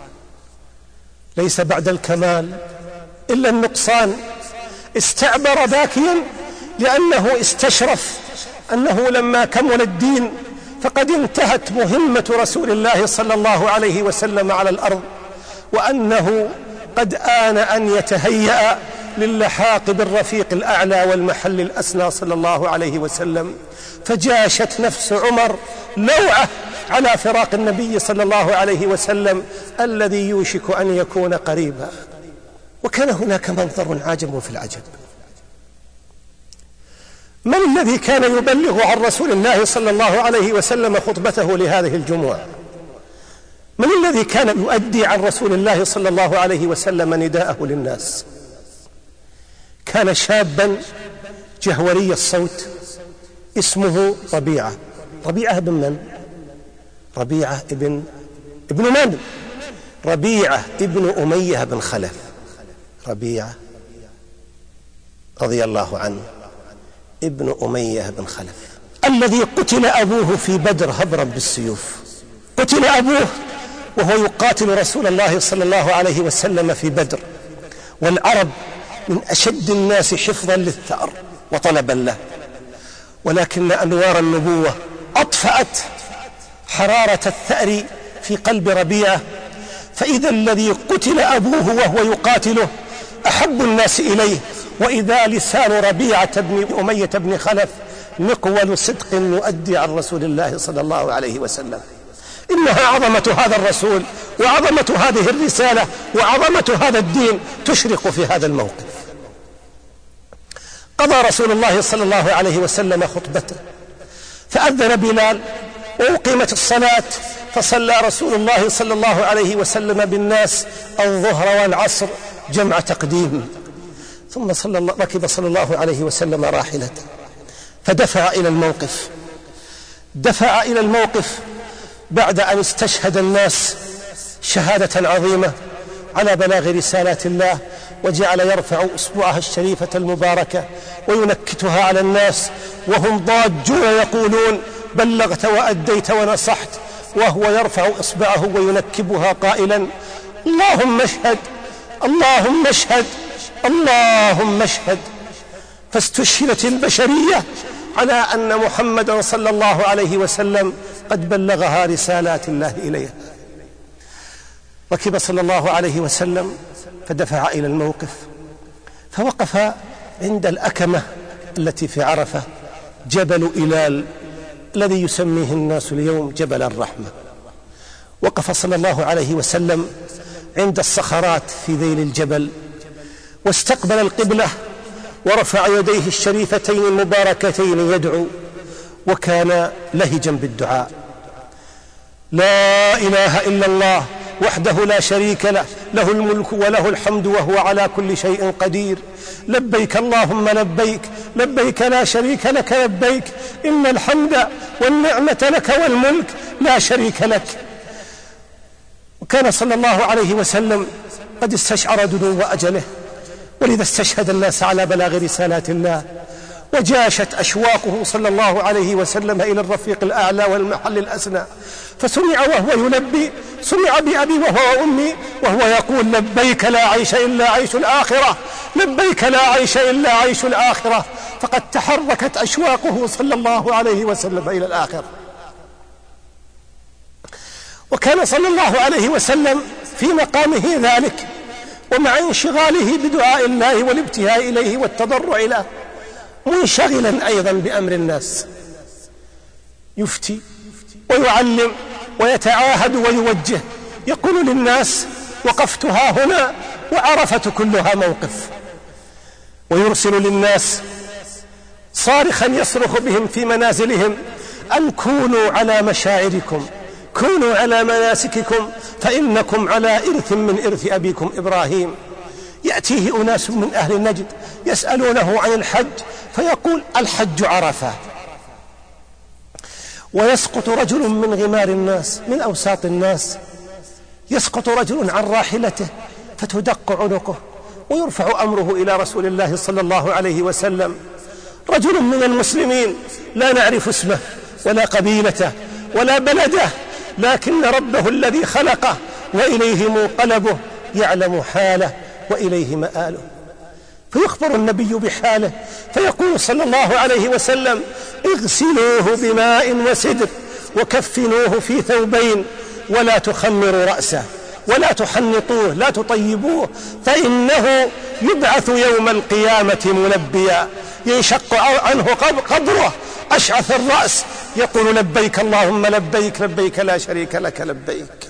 S3: ليس بعد الكمال إلا النقصان. استعبر باكيا لأنه استشرف أنه لما كمل الدين فقد انتهت مهمة رسول الله صلى الله عليه وسلم على الأرض، وأنه قد آن أن يتهيأ للحاق بالرفيق الأعلى والمحل الأسنى صلى الله عليه وسلم. فجاشت نفس عمر لوعة على فراق النبي صلى الله عليه وسلم الذي يوشك أن يكون قريبا. وكان هناك منظر عجب في العجب: من الذي كان يبلغ عن رسول الله صلى الله عليه وسلم خطبته لهذه الجمعة؟ من الذي كان يؤدي عن رسول الله صلى الله عليه وسلم نداءه للناس؟ كان شابا جهوري الصوت اسمه ربيعة. ربيعة ابن من؟ ربيعة ابن من؟ ربيعة ابن أمية بن خلف. ربيعة رضي الله عنه ابن أمية بن خلف الذي قتل أبوه في بدر هبرا بالسيوف. قتل أبوه وهو يقاتل رسول الله صلى الله عليه وسلم في بدر، والعرب من أشد الناس حفظا للثأر وطلبا له، ولكن أنوار النبوة أطفأت حرارة الثأر في قلب ربيعة، فإذا الذي قتل أبوه وهو يقاتله أحب الناس إليه، وإذا لسان ربيعة بن أمية بن خلف مقول صدق يؤدي عن رسول الله صلى الله عليه وسلم. إنها عظمة هذا الرسول وعظمة هذه الرسالة وعظمة هذا الدين تشرق في هذا الموقف. قضى رسول الله صلى الله عليه وسلم خطبته، فأذن بلال وأقيمت الصلاة، فصلى رسول الله صلى الله عليه وسلم بالناس الظهر والعصر جمع تقديم، ثم ركب صلى الله عليه وسلم راحلته فدفع إلى الموقف بعد أن استشهد الناس شهادة عظيمة على بلاغ رسالات الله، وجعل يرفع إصبعها الشريفة المباركة وينكتها على الناس وهم ضاجون يقولون بلغت وأديت ونصحت، وهو يرفع إصبعه وينكبها قائلا اللهم اشهد اللهم اشهد اللهم اشهد. فاستشهدت البشرية على أن محمدا صلى الله عليه وسلم قد بلغها رسالات الله إليها. ركب صلى الله عليه وسلم فدفع إلى الموقف، فوقف عند الأكمة التي في عرفة، جبل إلال الذي يسميه الناس اليوم جبل الرحمة. وقف صلى الله عليه وسلم عند الصخرات في ذيل الجبل، واستقبل القبلة ورفع يديه الشريفتين المباركتين يدعو، وكان لهجا بالدعاء: لا إله إلا الله وحده لا شريك له، له الملك وله الحمد وهو على كل شيء قدير، لبيك اللهم لبيك، لبيك لا شريك لك لبيك، إن الحمد والنعمة لك والملك لا شريك لك. وكان صلى الله عليه وسلم قد استشعر دنو أجله، ولذا استشهد الناس على بلاغ رسالات الله، وجاشت أشواقه صلى الله عليه وسلم إلى الرفيق الأعلى والمحل الأسنى، فسمع وهو يلبي، سمع بأبي وهو أمي وهو يقول لبيك لا عيش إلا عيش الآخرة، لبيك لا عيش إلا عيش الآخرة. فقد تحركت أشواقه صلى الله عليه وسلم إلى الآخرة. وكان صلى الله عليه وسلم في مقامه ذلك، ومع انشغاله بدعاء الله والابتهاء إليه والتضرع إليه، منشغلا أيضا بأمر الناس، يفتي ويعلم ويتعاهد ويوجه، يقول للناس وقفت ها هنا وعرفة كلها موقف، ويرسل للناس صارخا يصرخ بهم في منازلهم أن كونوا على مشاعركم، كونوا على مناسككم، فإنكم على إرث من إرث أبيكم إبراهيم. يأتيه أناس من أهل نجد يسألونه عن الحج، فيقول الحج عرفة. ويسقط رجل من غمار الناس، من أوساط الناس، يسقط رجل عن راحلته فتدق عنقه، ويرفع أمره إلى رسول الله صلى الله عليه وسلم. رجل من المسلمين لا نعرف اسمه ولا قبيلته ولا بلده، لكن ربه الذي خلقه وإليه منقلبه يعلم حاله وإليه مآله، فيخبر النبي بحاله، فيقول صلى الله عليه وسلم اغسلوه بماء وسدر وكفنوه في ثوبين، ولا تخمروا رأسه ولا تحنطوه، لا تطيبوه، فإنه يبعث يوم القيامة ملبيا، ينشق عنه قبره أشعث الرأس، يقول لبيك اللهم لبيك، لبيك لا شريك لك لبيك.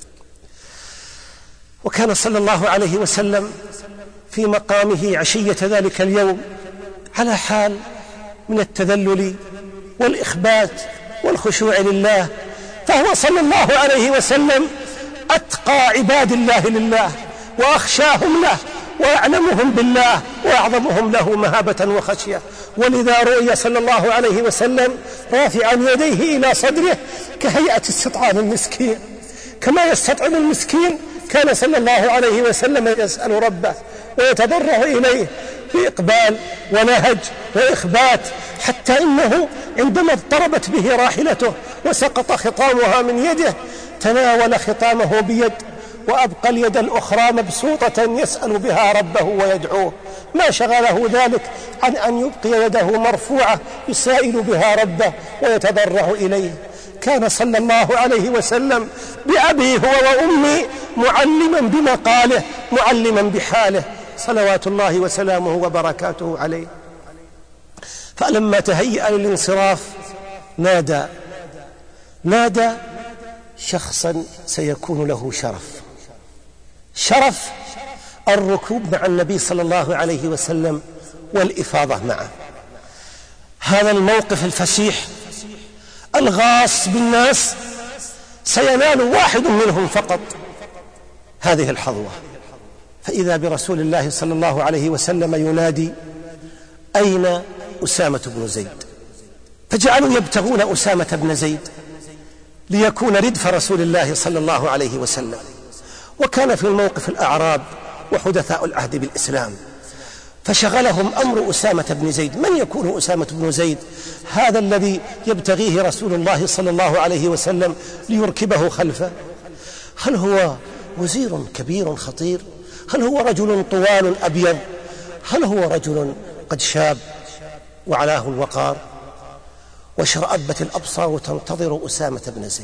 S3: وكان صلى الله عليه وسلم في مقامه عشية ذلك اليوم على حال من التذلل والإخبات والخشوع لله، فهو صلى الله عليه وسلم أتقى عباد الله لله وأخشاهم له وأعلمهم بالله وأعظمهم له مهابة وخشية. ولذا رؤي صلى الله عليه وسلم رافعا يديه إلى صدره كهيئة استطعام المسكين، كما يستطعم المسكين كان صلى الله عليه وسلم يسأل ربه ويتضرع إليه بإقبال ونهج وإخبات، حتى إنه عندما اضطربت به راحلته وسقط خطامها من يده تناول خطامه بيد، وأبقى اليد الأخرى مبسوطة يسأل بها ربه ويدعوه، ما شغله ذلك عن أن يبقي يده مرفوعة يسائل بها ربه ويتضرع إليه. كان صلى الله عليه وسلم بأبي هو وأمي معلما بمقاله معلما بحاله صلوات الله وسلامه وبركاته عليه. فلما تهيأ للانصراف نادى شخصا سيكون له شرف الركوب مع النبي صلى الله عليه وسلم والإفاضة معه. هذا الموقف الفسيح الغاص بالناس سينال واحد منهم فقط هذه الحظوة، فإذا برسول الله صلى الله عليه وسلم ينادي أين أسامة بن زيد؟ فجعلوا يبتغون أسامة بن زيد ليكون ردف رسول الله صلى الله عليه وسلم. وكان في الموقف الأعراب وحدثاء العهد بالإسلام، فشغلهم أمر أسامة بن زيد. من يكون أسامة بن زيد؟ هذا الذي يبتغيه رسول الله صلى الله عليه وسلم ليركبه خلفه. هل هو وزير كبير خطير؟ هل هو رجل طوال أبيض؟ هل هو رجل قد شاب وعلاه الوقار؟ واشرأبت الأبصار تنتظر أسامة بن زيد،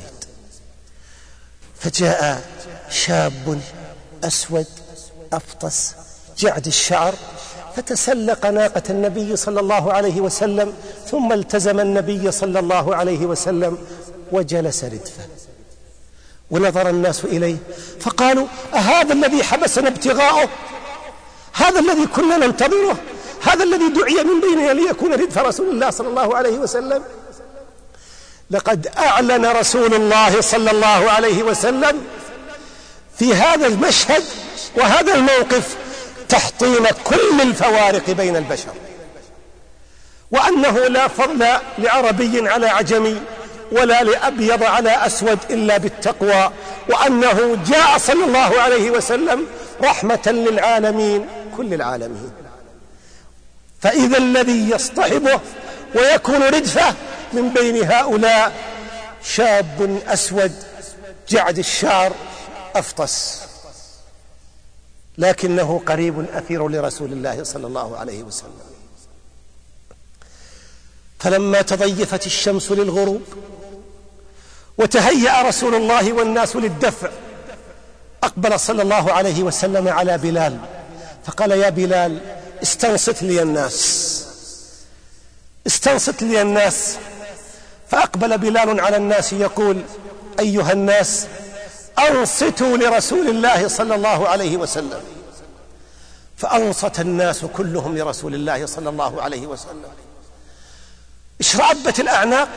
S3: فجاء شاب أسود أفطس جعد الشعر، فتسلق ناقة النبي صلى الله عليه وسلم، ثم التزم النبي صلى الله عليه وسلم وجلس ردفه. ونظر الناس إليه فقالوا: أهذا الذي حبسنا ابتغاؤه؟ هذا الذي كنا ننتظره؟ هذا الذي دعي من بيننا ليكون ردف رسول الله صلى الله عليه وسلم؟ لقد أعلن رسول الله صلى الله عليه وسلم في هذا المشهد وهذا الموقف تحطيم كل الفوارق بين البشر، وأنه لا فضل لعربي على عجمي ولا لأبيض على أسود إلا بالتقوى، وأنه جاء صلى الله عليه وسلم رحمة للعالمين كل العالمين. فإذا الذي يصطحبه ويكون ردفه من بين هؤلاء شاب أسود جعد الشعر أفطس، لكنه قريب أثير لرسول الله صلى الله عليه وسلم. فلما تضيفت الشمس للغروب وتهيأ رسول الله والناس للدفع، أقبل صلى الله عليه وسلم على بلال فقال: يا بلال استنصت لي الناس، استنصت لي الناس. فأقبل بلال على الناس يقول: أيها الناس أنصتوا لرسول الله صلى الله عليه وسلم. فأنصت الناس كلهم لرسول الله صلى الله عليه وسلم. اشرأبت الأعناق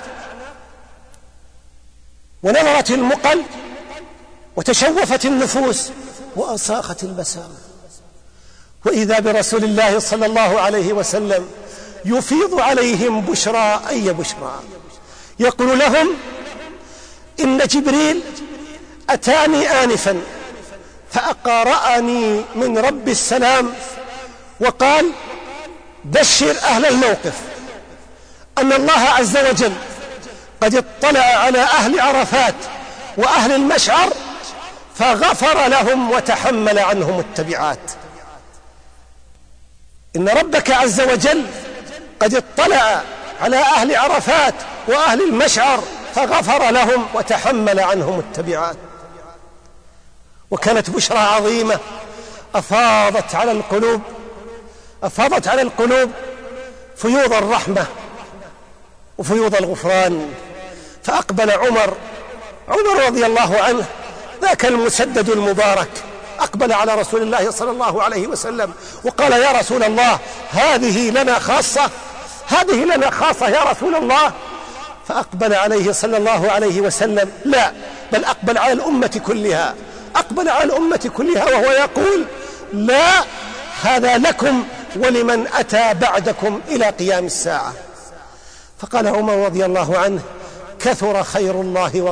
S3: ونظرت المقل وتشوفت النفوس وأصاخت المسام، وإذا برسول الله صلى الله عليه وسلم يفيض عليهم بشرى أي بشرى، يقول لهم: إن جبريل أتاني آنفا فأقرأني من رب السلام وقال: بشر أهل الموقف أن الله عز وجل قد اطلع على أهل عرفات وأهل المشعر فغفر لهم وتحمل عنهم التبعات. إن ربك عز وجل قد اطلع على أهل عرفات وأهل المشعر فغفر لهم وتحمل عنهم التبعات. وكانت بشرى عظيمة أفاضت على القلوب فيوض الرحمة وفيوض الغفران. فأقبل عمر رضي الله عنه، ذاك المسدد المبارك، أقبل على رسول الله صلى الله عليه وسلم وقال: يا رسول الله هذه لنا خاصة يا رسول الله. فأقبل عليه صلى الله عليه وسلم: لا، بل أقبل على الأمة كلها وهو يقول: لا، هذا لكم ولمن أتى بعدكم إلى قيام الساعة. فقال عمر رضي الله عنه: كثر خير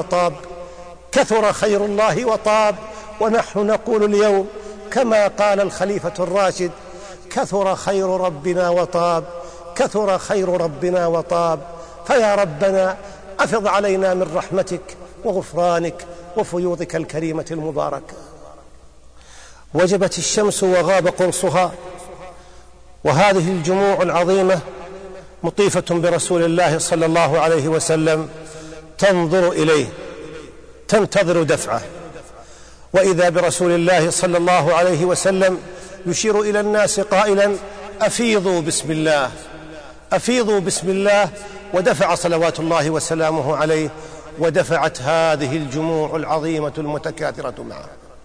S3: الله وطاب، ونحن نقول اليوم كما قال الخليفة الراشد: كثر خير ربنا وطاب، فيا ربنا أفض علينا من رحمتك وغفرانك وفيوضك الكريمة المباركة. وجبت الشمس وغاب قرصها، وهذه الجموع العظيمة مطيفة برسول الله صلى الله عليه وسلم تنظر إليه تنتظر دفعه، وإذا برسول الله صلى الله عليه وسلم يشير إلى الناس قائلا: أفيضوا بسم الله، ودفع صلوات الله وسلامه عليه، ودفعت هذه الجموع العظيمة المتكاثرة معه.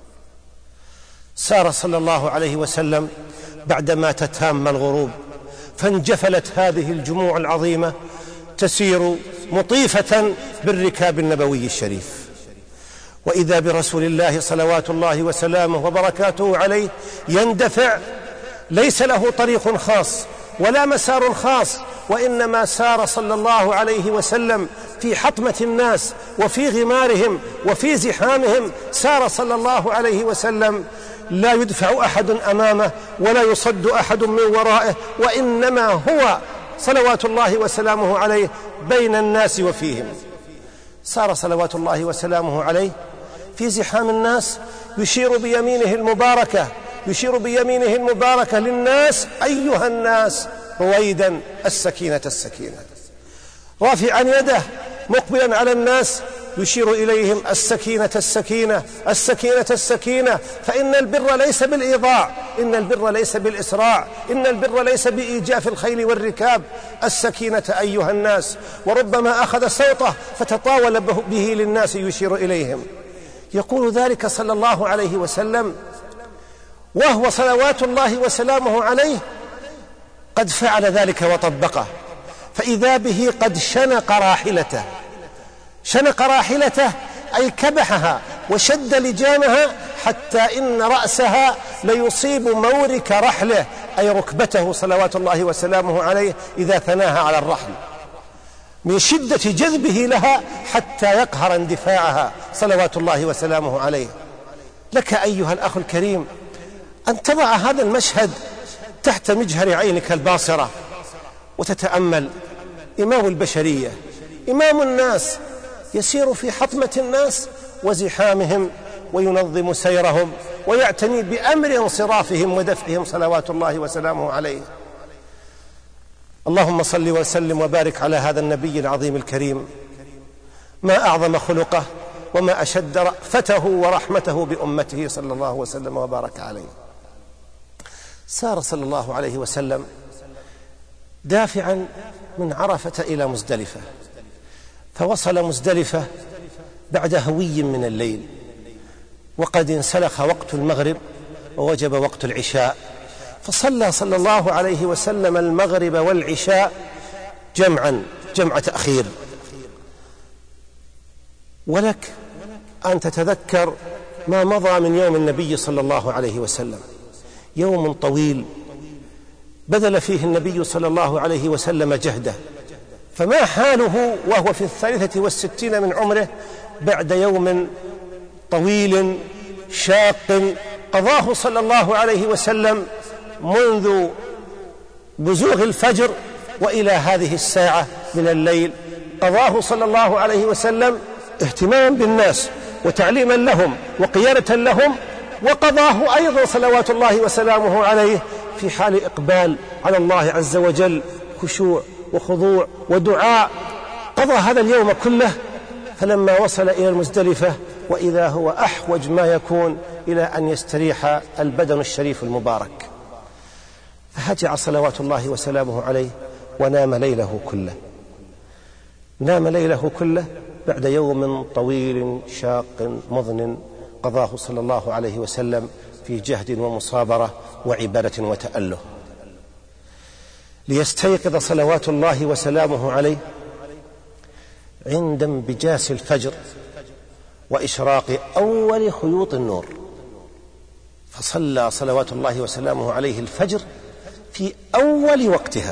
S3: سار صلى الله عليه وسلم بعدما تتام الغروب، فانجفلت هذه الجموع العظيمة تسير مطيفة بالركاب النبوي الشريف، وإذا برسول الله صلوات الله وسلامه وبركاته عليه يندفع، ليس له طريق خاص ولا مسار خاص، وإنما سار صلى الله عليه وسلم في حطمة الناس وفي غمارهم وفي زحامهم. سار صلى الله عليه وسلم لا يدفع أحد أمامه ولا يصد أحد من ورائه، وإنما هو صلوات الله وسلامه عليه بين الناس وفيهم. سار صلوات الله وسلامه عليه في زحام الناس يشير بيمينه المباركة للناس: أيها الناس رويدا السكينة السكينة. رافعا يده مقبلا على الناس يشير إليهم: السكينة السكينة السكينة السكينة، فإن البر ليس بالإيضاع، إن البر ليس بالإسراع، إن البر ليس بإيجاف الخيل والركاب، السكينة أيها الناس. وربما أخذ صوته فتطاول به للناس يشير إليهم. يقول ذلك صلى الله عليه وسلم وهو صلوات الله وسلامه عليه قد فعل ذلك وطبقه، فإذا به قد شنق راحلته أي كبحها وشد لجامها حتى إن رأسها ليصيب مورك رحله أي ركبته صلوات الله وسلامه عليه إذا ثناها على الرحل، من شدة جذبه لها حتى يقهر اندفاعها صلوات الله وسلامه عليه. لك أيها الأخ الكريم أن تضع هذا المشهد تحت مجهر عينك الباصرة وتتأمل إمام البشرية، إمام الناس، يسير في حطمة الناس وزحامهم وينظم سيرهم ويعتني بأمر انصرافهم ودفعهم صلوات الله وسلامه عليه. اللهم صل وسلم وبارك على هذا النبي العظيم الكريم، ما أعظم خلقه وما أشد رأفته ورحمته بأمته صلى الله وسلم وبارك عليه. سار صلى الله عليه وسلم دافعا من عرفة إلى مزدلفة، فوصل مزدلفة بعد هوي من الليل، وقد انسلخ وقت المغرب ووجب وقت العشاء، فصلى صلى الله عليه وسلم المغرب والعشاء جمع تأخير. ولك أن تتذكر ما مضى من يوم النبي صلى الله عليه وسلم، يوم طويل بذل فيه النبي صلى الله عليه وسلم جهده، فما حاله وهو في 63 من عمره بعد يوم طويل شاق قضاه صلى الله عليه وسلم منذ بزوغ الفجر وإلى هذه الساعة من الليل. قضاه صلى الله عليه وسلم اهتماما بالناس وتعليما لهم وقيادة لهم، وقضاه أيضا صلوات الله وسلامه عليه في حال إقبال على الله عز وجل، خشوع وخضوع ودعاء. قضى هذا اليوم كله، فلما وصل إلى المزدلفة وإذا هو أحوج ما يكون إلى أن يستريح البدن الشريف المبارك، فهجع صلوات الله وسلامه عليه ونام ليله كله بعد يوم طويل شاق مضن قضاه صلى الله عليه وسلم في جهد ومصابرة وعبادة وتأله، ليستيقظ صلوات الله وسلامه عليه عند انبجاس الفجر وإشراق أول خيوط النور، فصلى صلوات الله وسلامه عليه الفجر في أول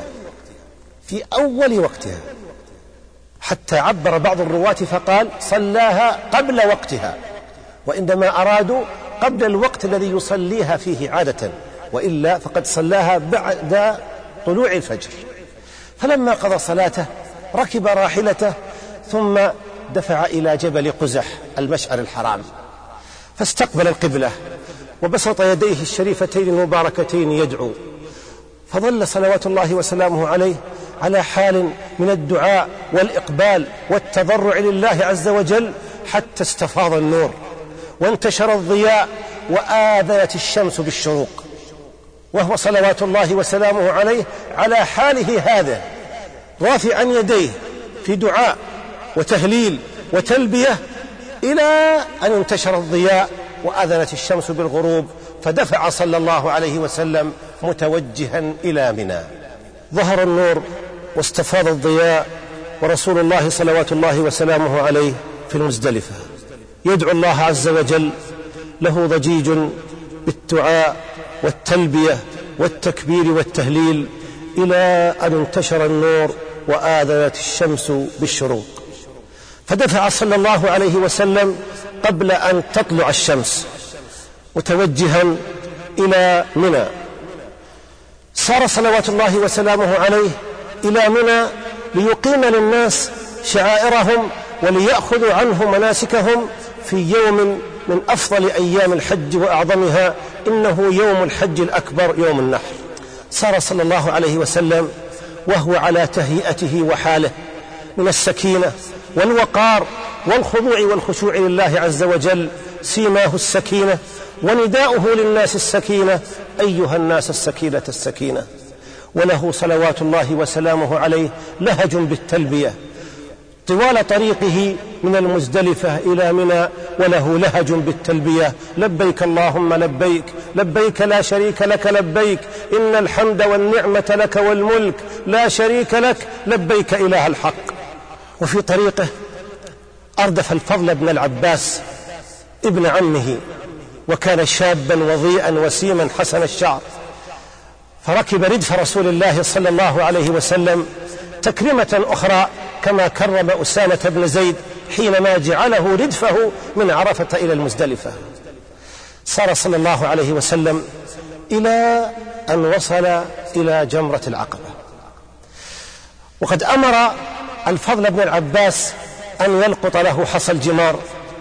S3: وقتها، حتى عبر بعض الرواة فقال صلاها قبل وقتها، وإنما أرادوا قبل الوقت الذي يصليها فيه عادة، وإلا فقد صلاها بعد طلوع الفجر. فلما قضى صلاته ركب راحلته ثم دفع إلى جبل قزح المشعر الحرام، فاستقبل القبلة وبسط يديه الشريفتين المباركتين يدعو، فظل صلوات الله وسلامه عليه على حال من الدعاء والإقبال والتضرع لله عز وجل حتى استفاض النور وانتشر الضياء وآذنت الشمس بالشروق، وهو صلوات الله وسلامه عليه على حاله هذا رافعا يديه في دعاء وتهليل وتلبية إلى أن انتشر الضياء وآذنت الشمس بالغروب، فدفع صلى الله عليه وسلم متوجها إلى منى. ظهر النور واستفاض الضياء، ورسول الله صلوات الله وسلامه عليه في المزدلفة يدعو الله عز وجل، له ضجيج بالدعاء والتلبية والتكبير والتهليل إلى أن انتشر النور وآذنت الشمس بالشروق، فدفع صلى الله عليه وسلم قبل أن تطلع الشمس متوجها إلى منى. صار صلوات الله وسلامه عليه إلى منى ليقيم للناس شعائرهم وليأخذوا عنه مناسكهم في يوم من أفضل أيام الحج وأعظمها، إنه يوم الحج الأكبر يوم النحر. صار صلى الله عليه وسلم وهو على تهيئته وحاله من السكينة والوقار والخضوع والخشوع لله عز وجل، سيماه السكينة ونداؤه للناس السكينة، أيها الناس السكينة السكينة. وله صلوات الله وسلامه عليه لهج بالتلبية طوال طريقه من المزدلفة إلى منى، وله لهج بالتلبية: لبيك اللهم لبيك، لبيك لا شريك لك لبيك، إن الحمد والنعمة لك والملك لا شريك لك، لبيك إله الحق. وفي طريقه أردف الفضل بن العباس ابن عمه، وكان شابا وضيئا وسيما حسن الشعر، فركب ردف رسول الله صلى الله عليه وسلم تكريمة أخرى كما كرم أسامة بن زيد حينما جعله ردفه من عرفة إلى المزدلفة. صار صلى الله عليه وسلم إلى أن وصل إلى جمرة العقبة، وقد أمر الفضل بن العباس أن يلقط له حصى الجمار،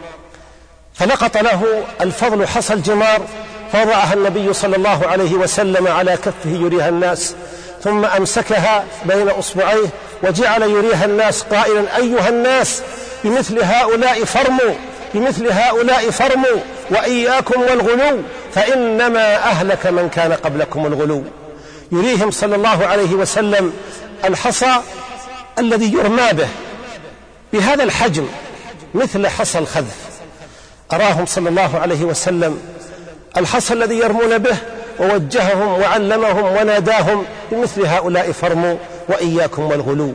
S3: فلقط له الفضل حصى الجمار فوضعها النبي صلى الله عليه وسلم على كفه يريها الناس، ثم أمسكها بين أصبعيه وجعل يريها الناس قائلا: أيها الناس بمثل هؤلاء فرموا، بمثل هؤلاء فرموا، وإياكم والغلو، فإنما أهلك من كان قبلكم الغلو. يريهم صلى الله عليه وسلم الحصى الذي يرمى به بهذا الحجم مثل حصى الخذف، أراهم صلى الله عليه وسلم الحصى الذي يرمون به، ووجههم وعلمهم وناداهم: بمثل هؤلاء فرموا وإياكم والغلو،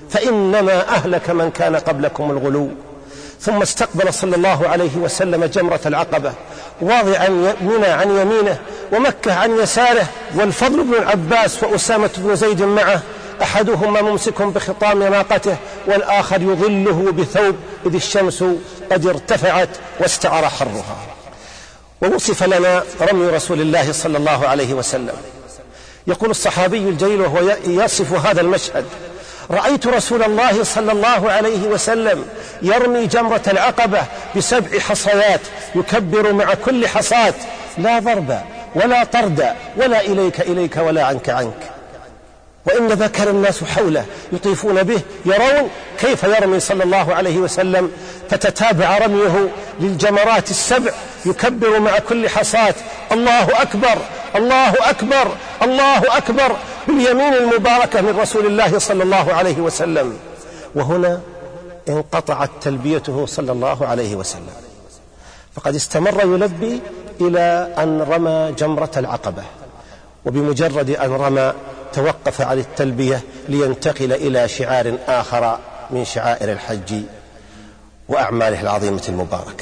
S3: فإنما أهلك من كان قبلكم الغلو. ثم استقبل صلى الله عليه وسلم جمرة العقبة واضعا منى عن يمينه ومكة عن يساره، والفضل بن العباس وأسامة بن زيد معه، أحدهما ممسك بخطام ناقته والآخر يظله بثوب، إذ الشمس قد ارتفعت واستعر حرها. ووصف لنا رمي رسول الله صلى الله عليه وسلم. يقول الصحابي الجليل وهو يصف هذا المشهد: رأيت رسول الله صلى الله عليه وسلم يرمي جمرة العقبة ب7 حصيات، يكبر مع كل حصاة: لا ضرب ولا طرد ولا إليك إليك ولا عنك عنك. وإنما كان الناس حوله يطيفون به يرون كيف يرمي صلى الله عليه وسلم، فتتابع رميه للجمرات ال7، يكبر مع كل حصاة: الله أكبر الله أكبر الله أكبر، باليمين المباركة من رسول الله صلى الله عليه وسلم. وهنا انقطعت تلبيته صلى الله عليه وسلم، فقد استمر يلبي إلى أن رمى جمرة العقبة، وبمجرد أن رمى توقف عن التلبية لينتقل إلى شعار آخر من شعائر الحج وأعماله العظيمة المباركة.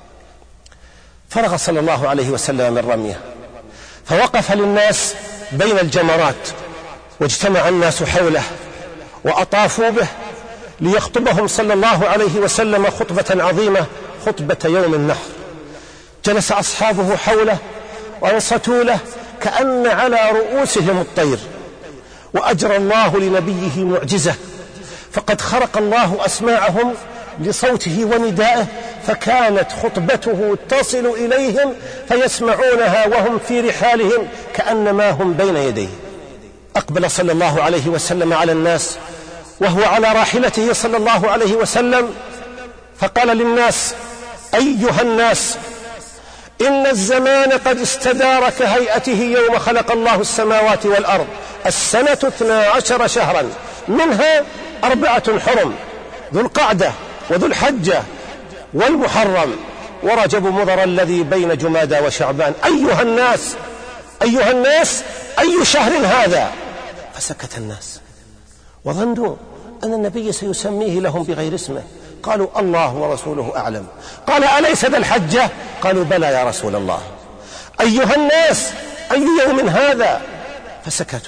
S3: فرغ صلى الله عليه وسلم من رميه، فوقف للناس بين الجمرات، واجتمع الناس حوله وأطافوا به ليخطبهم صلى الله عليه وسلم خطبة عظيمة، خطبة يوم النحر. جلس أصحابه حوله وأنصتوا له كأن على رؤوسهم الطير. وأجرى الله لنبيه معجزة، فقد خرق الله أسماعهم لصوته وندائه، فكانت خطبته تصل إليهم فيسمعونها وهم في رحالهم كأنما هم بين يديه. أقبل صلى الله عليه وسلم على الناس وهو على راحلته صلى الله عليه وسلم، فقال للناس: أيها الناس، إن الزمان قد استدار كهيئته يوم خلق الله السماوات والأرض، السنة 12 شهرا، منها 4 حرم: ذو القعدة وذو الحجة والمحرم ورجب مضر الذي بين جمادى وشعبان. أيها الناس أيها الناس، أي شهر هذا؟ فسكت الناس وظنوا أن النبي سيسميه لهم بغير اسمه. قالوا: الله ورسوله أعلم. قال: أليس ذا الحجة؟ قالوا: بلى يا رسول الله. أيها الناس، أي يوم هذا؟ فسكتوا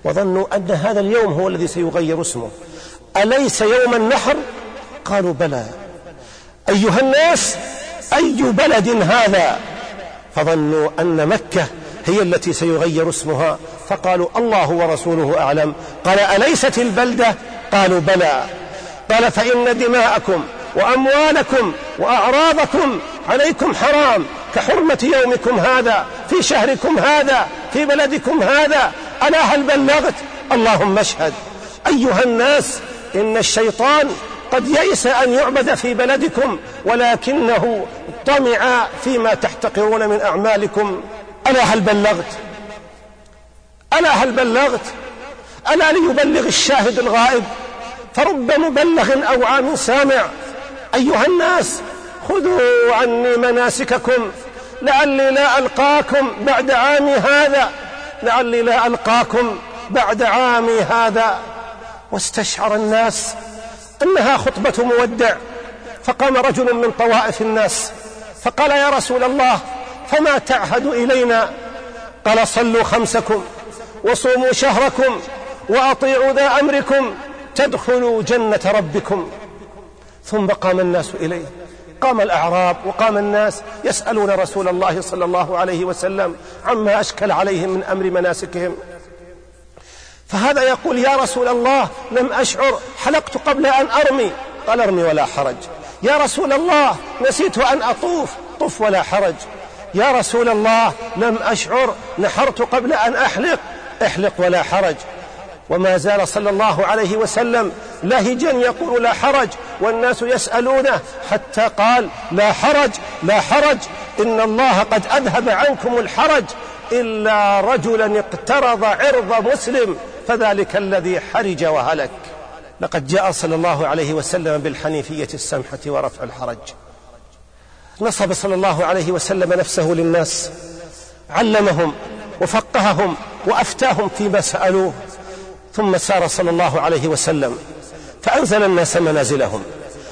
S3: وظنوا أن هذا اليوم هو الذي سيغير اسمه. أليس يوم النحر؟ قالوا بلى. أيها الناس أي بلد هذا؟ فظنوا أن مكة هي التي سيغير اسمها، فقالوا الله ورسوله أعلم. قال أليست البلدة؟ قالوا بلى. قال فإن دماءكم وأموالكم وأعراضكم عليكم حرام كحرمة يومكم هذا في شهركم هذا في بلدكم هذا. ألا هل بلغت؟ اللهم اشهد. أيها الناس إن الشيطان قد يئس أن يعبد في بلدكم، ولكنه طمع فيما تحتقرون من أعمالكم. ألا هل بلغت؟ ألا هل بلغت؟ ألا ليبلغ الشاهد الغائب، فرب مبلغ أو عام سامع. أيها الناس خذوا عني مناسككم لعلي لا ألقاكم بعد عامي هذا، لعلي لا ألقاكم بعد عامي هذا. واستشعر الناس أنها خطبة مودع، فقام رجل من طوائف الناس فقال يا رسول الله فما تعهد إلينا؟ قال صلوا خمسكم وصوموا شهركم وأطيعوا ذا أمركم تدخلوا جنة ربكم. ثم قام الناس إليه، قام الأعراب وقام الناس يسألون رسول الله صلى الله عليه وسلم عما أشكل عليهم من أمر مناسكهم. فهذا يقول يا رسول الله لم أشعر، حلقت قبل أن أرمي. قال ارمي ولا حرج. يا رسول الله نسيت أن أطوف، طف ولا حرج. يا رسول الله لم أشعر، نحرت قبل أن أحلق، احلق ولا حرج. وما زال صلى الله عليه وسلم لهجا يقول لا حرج، والناس يسألونه حتى قال لا حرج لا حرج، إن الله قد أذهب عنكم الحرج إلا رجلا اقترض عرض مسلم فذلك الذي حرج وهلك. لقد جاء صلى الله عليه وسلم بالحنيفية السمحة ورفع الحرج. نصب صلى الله عليه وسلم نفسه للناس، علمهم وفقههم وأفتاهم فيما سألوه. ثم سار صلى الله عليه وسلم فأنزل الناس منازلهم.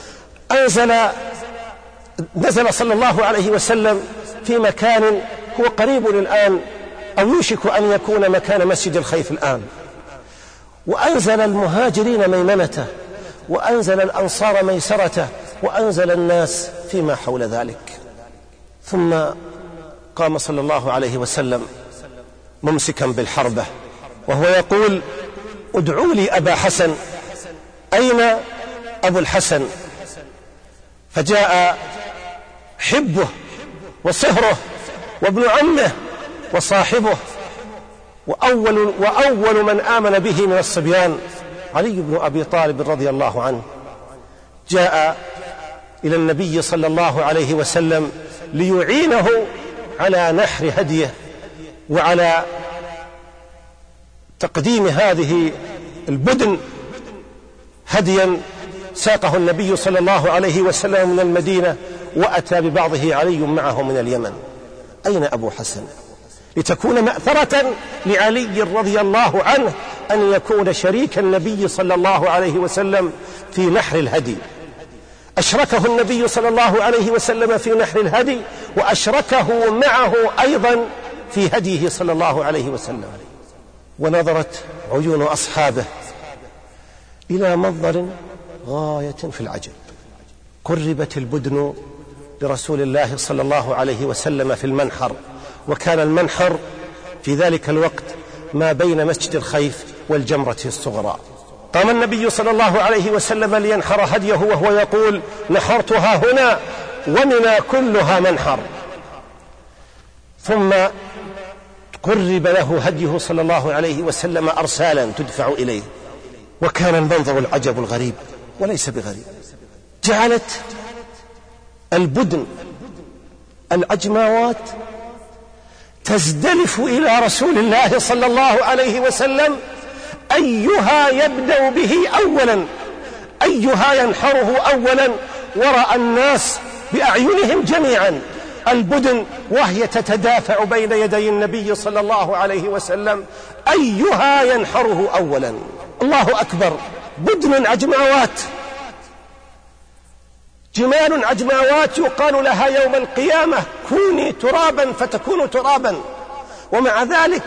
S3: نزل صلى الله عليه وسلم في مكان هو قريب الآن أو يوشك أن يكون مكان مسجد الخيف الآن، وأنزل المهاجرين ميمنته وأنزل الأنصار ميسرته وأنزل الناس فيما حول ذلك. ثم قام صلى الله عليه وسلم ممسكا بالحربة وهو يقول ادعوا لي أبا حسن، أين أبو الحسن؟ فجاء حبه وصهره وابن عمه وصاحبه وأول من آمن به من الصبيان علي بن أبي طالب رضي الله عنه. جاء إلى النبي صلى الله عليه وسلم ليعينه على نحر هديه وعلى تقديم هذه البدن، هديا ساقه النبي صلى الله عليه وسلم من المدينة، وأتى ببعضه علي معه من اليمن. أين أبو حسن؟ لتكون مأثرة لعلي رضي الله عنه أن يكون شريك النبي صلى الله عليه وسلم في نحر الهدي. أشركه النبي صلى الله عليه وسلم في نحر الهدي، وأشركه معه أيضا في هديه صلى الله عليه وسلم. ونظرت عيون أصحابه إلى منظر غاية في العجب. قربت البدن لرسول الله صلى الله عليه وسلم في المنحر، وكان المنحر في ذلك الوقت ما بين مسجد الخيف والجمرة الصغرى. قام النبي صلى الله عليه وسلم لينحر هديه وهو يقول نحرتها هنا ومنى كلها منحر. ثم قرب له هديه صلى الله عليه وسلم أرسالا تدفع إليه، وكان المنظر العجب الغريب وليس بغريب. جعلت البدن العجماوات تزدلف إلى رسول الله صلى الله عليه وسلم أيها يبدأ به أولا، أيها ينحره أولا، ورأى الناس بأعينهم جميعا البدن وهي تتدافع بين يدي النبي صلى الله عليه وسلم أيها ينحره أولا. الله أكبر. بدن عجماوات، جمال عجماوات يقال لها يوم القيامة كوني ترابا فتكون ترابا، ومع ذلك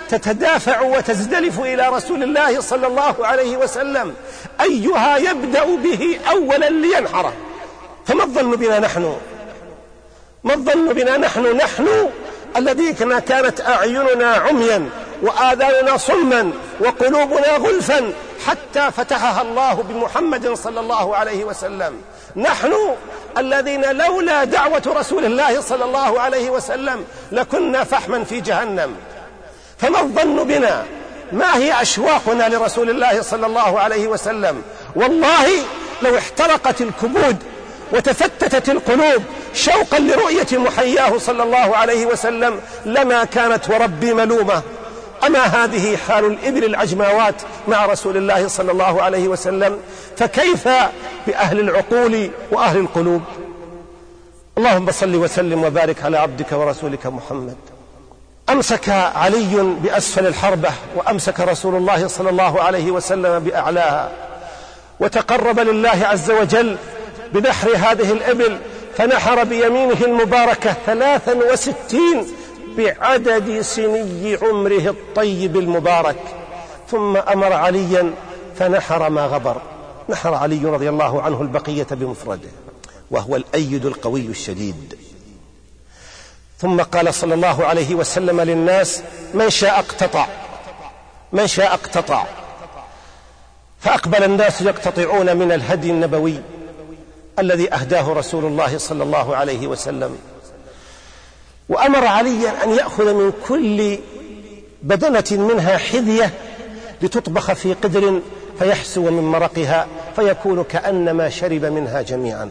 S3: تتدافع وتزدلف إلى رسول الله صلى الله عليه وسلم أيها يبدأ به أولا لينحره. فما الظن بنا نحن؟ ما الظن بنا نحن الذين كانت أعيننا عميا وآذاننا صما وقلوبنا غلفا حتى فتحها الله بمحمد صلى الله عليه وسلم؟ نحن الذين لولا دعوة رسول الله صلى الله عليه وسلم لكنا فحما في جهنم. فما الظن بنا؟ ما هي أشواقنا لرسول الله صلى الله عليه وسلم؟ والله لو احترقت الكبود وتفتتت القلوب شوقا لرؤية محياه صلى الله عليه وسلم لما كانت وربي ملومة. أما هذه حال الإبل العجماوات مع رسول الله صلى الله عليه وسلم، فكيف بأهل العقول وأهل القلوب؟ اللهم صل وسلم وبارك على عبدك ورسولك محمد. أمسك علي بأسفل الحربة وأمسك رسول الله صلى الله عليه وسلم بأعلاها، وتقرب لله عز وجل بنحر هذه الإبل، فنحر بيمينه المباركة 63 بعدد سني عمره الطيب المبارك، ثم أمر عليا فنحر ما غبر. نحر علي رضي الله عنه البقية بمفرده، وهو الأيد القوي الشديد. ثم قال صلى الله عليه وسلم للناس: من شاء اقتطع، من شاء اقتطع. فأقبل الناس يقتطعون من الهدي النبوي الذي أهداه رسول الله صلى الله عليه وسلم. وأمر عليا أن يأخذ من كل بدنة منها حذية لتطبخ في قدر فيحسو من مرقها فيكون كأنما شرب منها جميعا.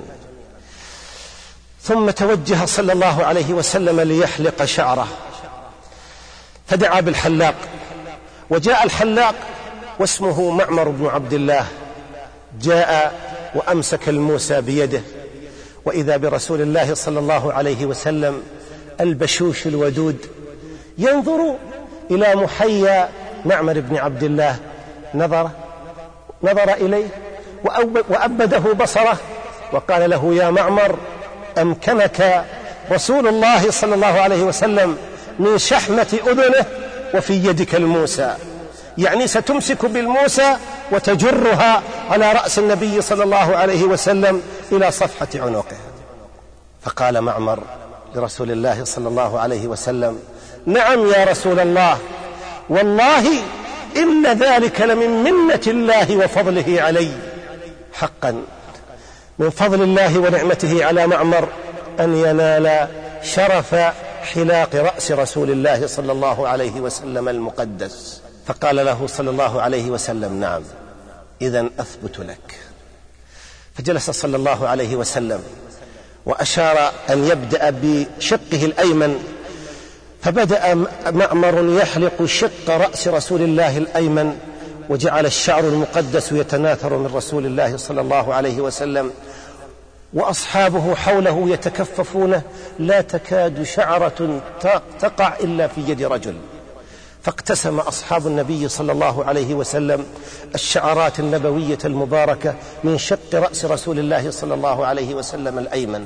S3: ثم توجه صلى الله عليه وسلم ليحلق شعره، فدعا بالحلاق، وجاء الحلاق واسمه معمر بن عبد الله، جاء وأمسك الموسى بيده، وإذا برسول الله صلى الله عليه وسلم البشوش الودود ينظر إلى محيا معمر بن عبد الله، نظر إليه وأبده بصره وقال له: يا معمر، أمكنك رسول الله صلى الله عليه وسلم من شحمة أذنه وفي يدك الموسى، يعني ستمسك بالموسى وتجرها على رأس النبي صلى الله عليه وسلم إلى صفحة عنقه. فقال معمر لرسول الله صلى الله عليه وسلم: نعم يا رسول الله، والله إن ذلك لمن منة الله وفضله علي. حقا من فضل الله ونعمته على معمر أن ينال شرف حلاق رأس رسول الله صلى الله عليه وسلم المقدس. فقال له صلى الله عليه وسلم: نعم، إذن أثبت لك. فجلس صلى الله عليه وسلم وأشار أن يبدأ بشقه الأيمن، فبدأ معمر يحلق شق رأس رسول الله الأيمن، وجعل الشعر المقدس يتناثر من رسول الله صلى الله عليه وسلم، وأصحابه حوله يتكففونه، لا تكاد شعرة تقع إلا في يد رجل. فاقتسم أصحاب النبي صلى الله عليه وسلم الشعرات النبوية المباركة من شق رأس رسول الله صلى الله عليه وسلم الأيمن،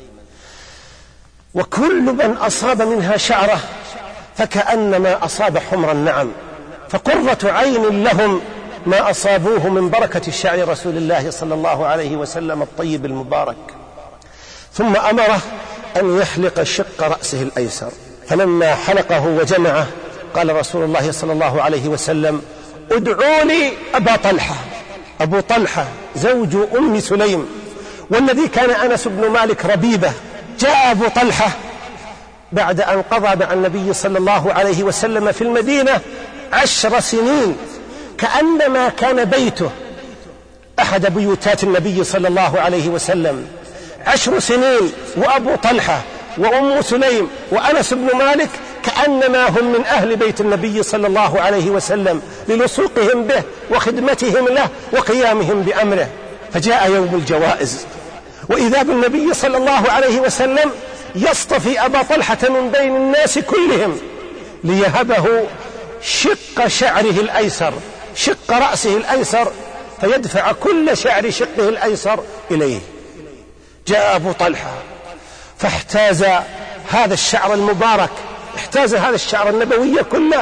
S3: وكل من أصاب منها شعرة فكأنما أصاب حمر النعم، فقرة عين لهم ما أصابوه من بركة شعر رسول الله صلى الله عليه وسلم الطيب المبارك. ثم أمره أن يحلق شق رأسه الأيسر، فلما حلقه وجمعه قال رسول الله صلى الله عليه وسلم: ادعوا لي أبا طلحة. أبو طلحة زوج أم سليم، والذي كان أنس بن مالك ربيبه. جاء أبو طلحة بعد أن قضى مع النبي صلى الله عليه وسلم في المدينة 10 سنين، كأنما كان بيته أحد بيوتات النبي صلى الله عليه وسلم. 10 سنين وأبو طلحة وأم سليم وأنس بن مالك كأنما هم من أهل بيت النبي صلى الله عليه وسلم، للصوقهم به وخدمتهم له وقيامهم بأمره. فجاء يوم الجوائز، وإذا بالنبي صلى الله عليه وسلم يصطفي أبا طلحة من بين الناس كلهم ليهبه شق شعره الأيسر، شق رأسه الأيسر، فيدفع كل شعر شقه الأيسر إليه. جاء أبو طلحة فاحتاز هذا الشعر المبارك، احتاز هذا الشعر النبوي كله،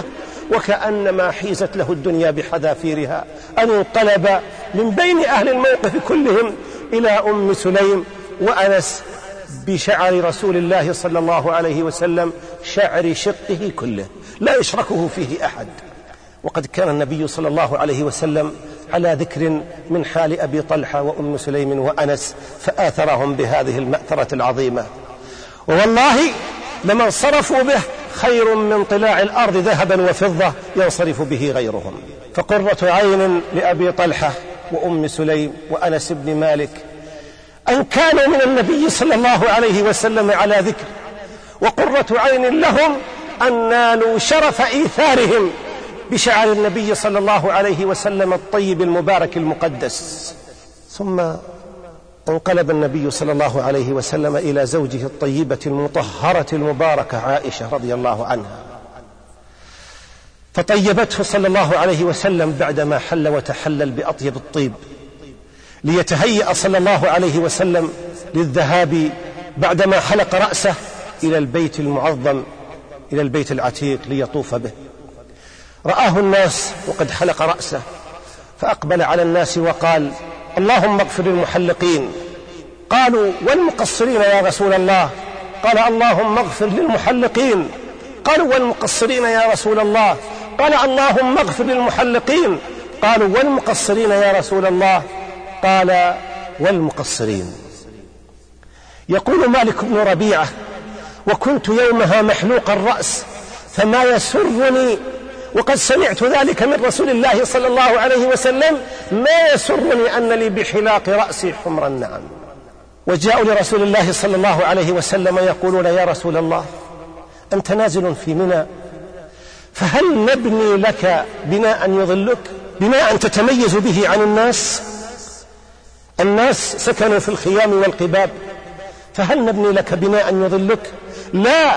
S3: وكأنما حيزت له الدنيا بحذافيرها، أن انقلب من بين أهل الموقف كلهم إلى أم سليم وأنس بشعر رسول الله صلى الله عليه وسلم، شعر شقه كله لا يشركه فيه أحد. وقد كان النبي صلى الله عليه وسلم على ذكر من حال أبي طلحة وأم سليم وأنس، فآثرهم بهذه المأثرة العظيمة. والله لمن صرفوا به خير من طلاع الأرض ذهبا وفضة ينصرف به غيرهم. فقرة عين لأبي طلحة وأم سليم وأنس بن مالك أن كانوا من النبي صلى الله عليه وسلم على ذكر، وقرة عين لهم أن نالوا شرف إيثارهم بشعر النبي صلى الله عليه وسلم الطيب المبارك المقدس. ثم انقلب النبي صلى الله عليه وسلم إلى زوجه الطيبة المطهرة المباركة عائشة رضي الله عنها، فطيبته صلى الله عليه وسلم بعدما حل وتحلل بأطيب الطيب، ليتهيأ صلى الله عليه وسلم للذهاب بعدما حلق رأسه إلى البيت المعظم، إلى البيت العتيق ليطوف به. رآه الناس وقد حلق رأسه، فأقبل على الناس وقال: اللهم اغفر للمحلقين. قالوا: والمقصرين يا رسول الله؟ قال: اللهم اغفر للمحلقين. قالوا: والمقصرين يا رسول الله؟ قال: اللهم اغفر للمحلقين. قالوا: والمقصرين يا رسول الله؟ قال: والمقصرين. يقول مالك بن ربيعة: وكنت يومها محلوق الرأس فما يسرني، وقد سمعت ذلك من رسول الله صلى الله عليه وسلم، ما يسرني أن لي بحلاق رأسي حمر النعم. وجاءوا لرسول الله صلى الله عليه وسلم يقولون: يا رسول الله، أنت نازل في منى، فهل نبني لك بناء يظلك، بناء تتميز به عن الناس؟ الناس سكنوا في الخيام والقباب، فهل نبني لك بناء يظلك؟ لا،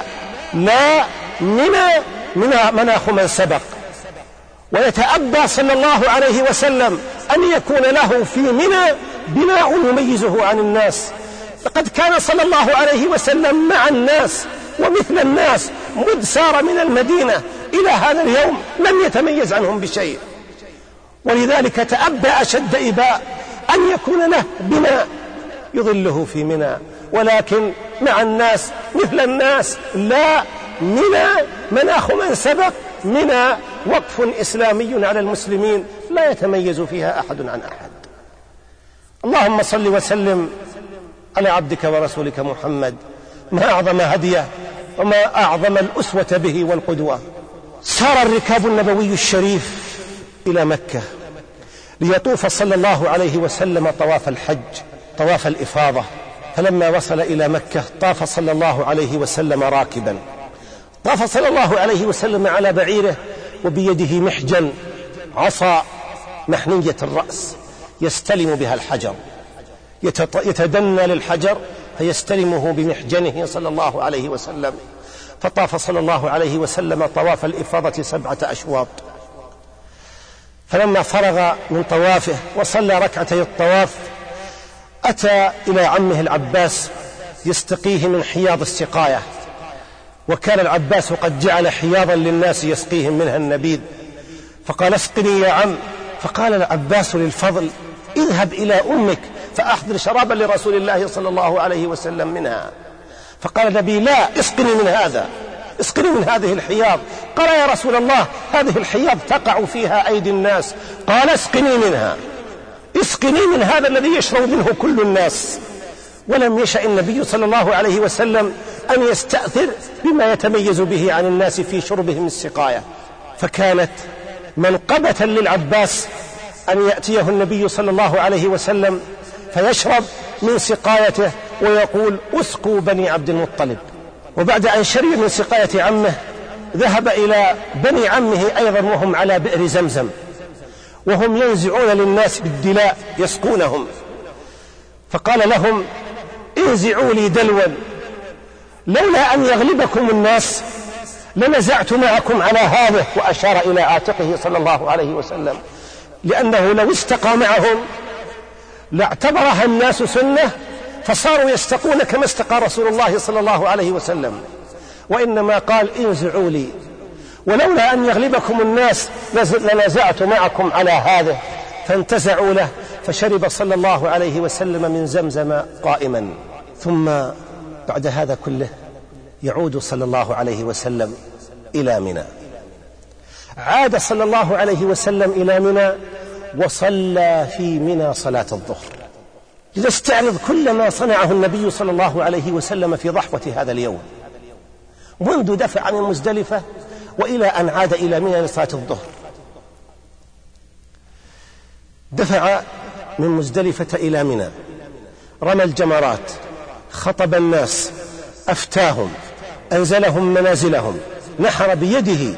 S3: منى مناخ من سبق. ويتأبى صلى الله عليه وسلم أن يكون له في منى بناء يميزه عن الناس. لقد كان صلى الله عليه وسلم مع الناس ومثل الناس، مذ سار من المدينة إلى هذا اليوم لم يتميز عنهم بشيء، ولذلك تأبى أشد إباء أن يكون له بناء يظله في منى، ولكن مع الناس مثل الناس. لا، منى مناخ من سبق، منى وقف إسلامي على المسلمين لا يتميز فيها أحد عن أحد. اللهم صل وسلم على عبدك ورسولك محمد، ما أعظم هديه وما أعظم الأسوة به والقدوة. سار الركاب النبوي الشريف إلى مكة ليطوف صلى الله عليه وسلم طواف الحج، طواف الإفاضة. فلما وصل إلى مكة طاف صلى الله عليه وسلم راكبا، طاف صلى الله عليه وسلم على بعيره وبيده محجن، عصا محنية الرأس يستلم بها الحجر، يتدنى للحجر فيستلمه بمحجنه صلى الله عليه وسلم. فطاف صلى الله عليه وسلم طواف الإفاضة 7 أشواط. فلما فرغ من طوافه وصلى ركعتي الطواف أتى إلى عمه العباس يستقيه من حياض السقاية، وكان العباس قد جعل حياضا للناس يسقيهم منها النبيذ، فقال: اسقني يا عم. فقال العباس للفضل: اذهب إلى أمك فأحضر شرابا لرسول الله صلى الله عليه وسلم منها. فقال النبي: لا، اسقني من هذا، اسقني من هذه الحياض. قال: يا رسول الله، هذه الحياض تقع فيها أيدي الناس. قال: اسقني منها، اسقني من هذا الذي يشرب منه كل الناس. ولم يشأ النبي صلى الله عليه وسلم أن يستأثر بما يتميز به عن الناس في شربهم السقاية، فكانت منقبة للعباس أن يأتيه النبي صلى الله عليه وسلم فيشرب من سقايته ويقول: اسقوا بني عبد المطلب. وبعد أن شرب من سقاية عمه ذهب إلى بني عمه أيضا وهم على بئر زمزم، وهم ينزعون للناس بالدلاء يسقونهم، فقال لهم: انزعوا لي دلوا، لولا أن يغلبكم الناس لنزعت معكم على هذا، وأشار إلى عاتقه صلى الله عليه وسلم، لأنه لو استقى معهم لاعتبرها الناس سنة فصاروا يستقون كما استقى رسول الله صلى الله عليه وسلم، وإنما قال: انزعوا لي. ولولا أن يغلبكم الناس لنزعت معكم على هذا، فانتزعوا له، فشرب صلى الله عليه وسلم من زمزم قائما. ثم بعد هذا كله يعود صلى الله عليه وسلم إلى منى. عاد صلى الله عليه وسلم إلى منى وصلى في منى صلاة الظهر. لنستعرض كل ما صنعه النبي صلى الله عليه وسلم في ضحوة هذا اليوم، منذ دفع من مزدلفة وإلى أن عاد إلى منى لصلاة الظهر. دفع من مزدلفة إلى منى، رمى الجمرات، خطب الناس، أفتاهم، أنزلهم منازلهم، نحر بيده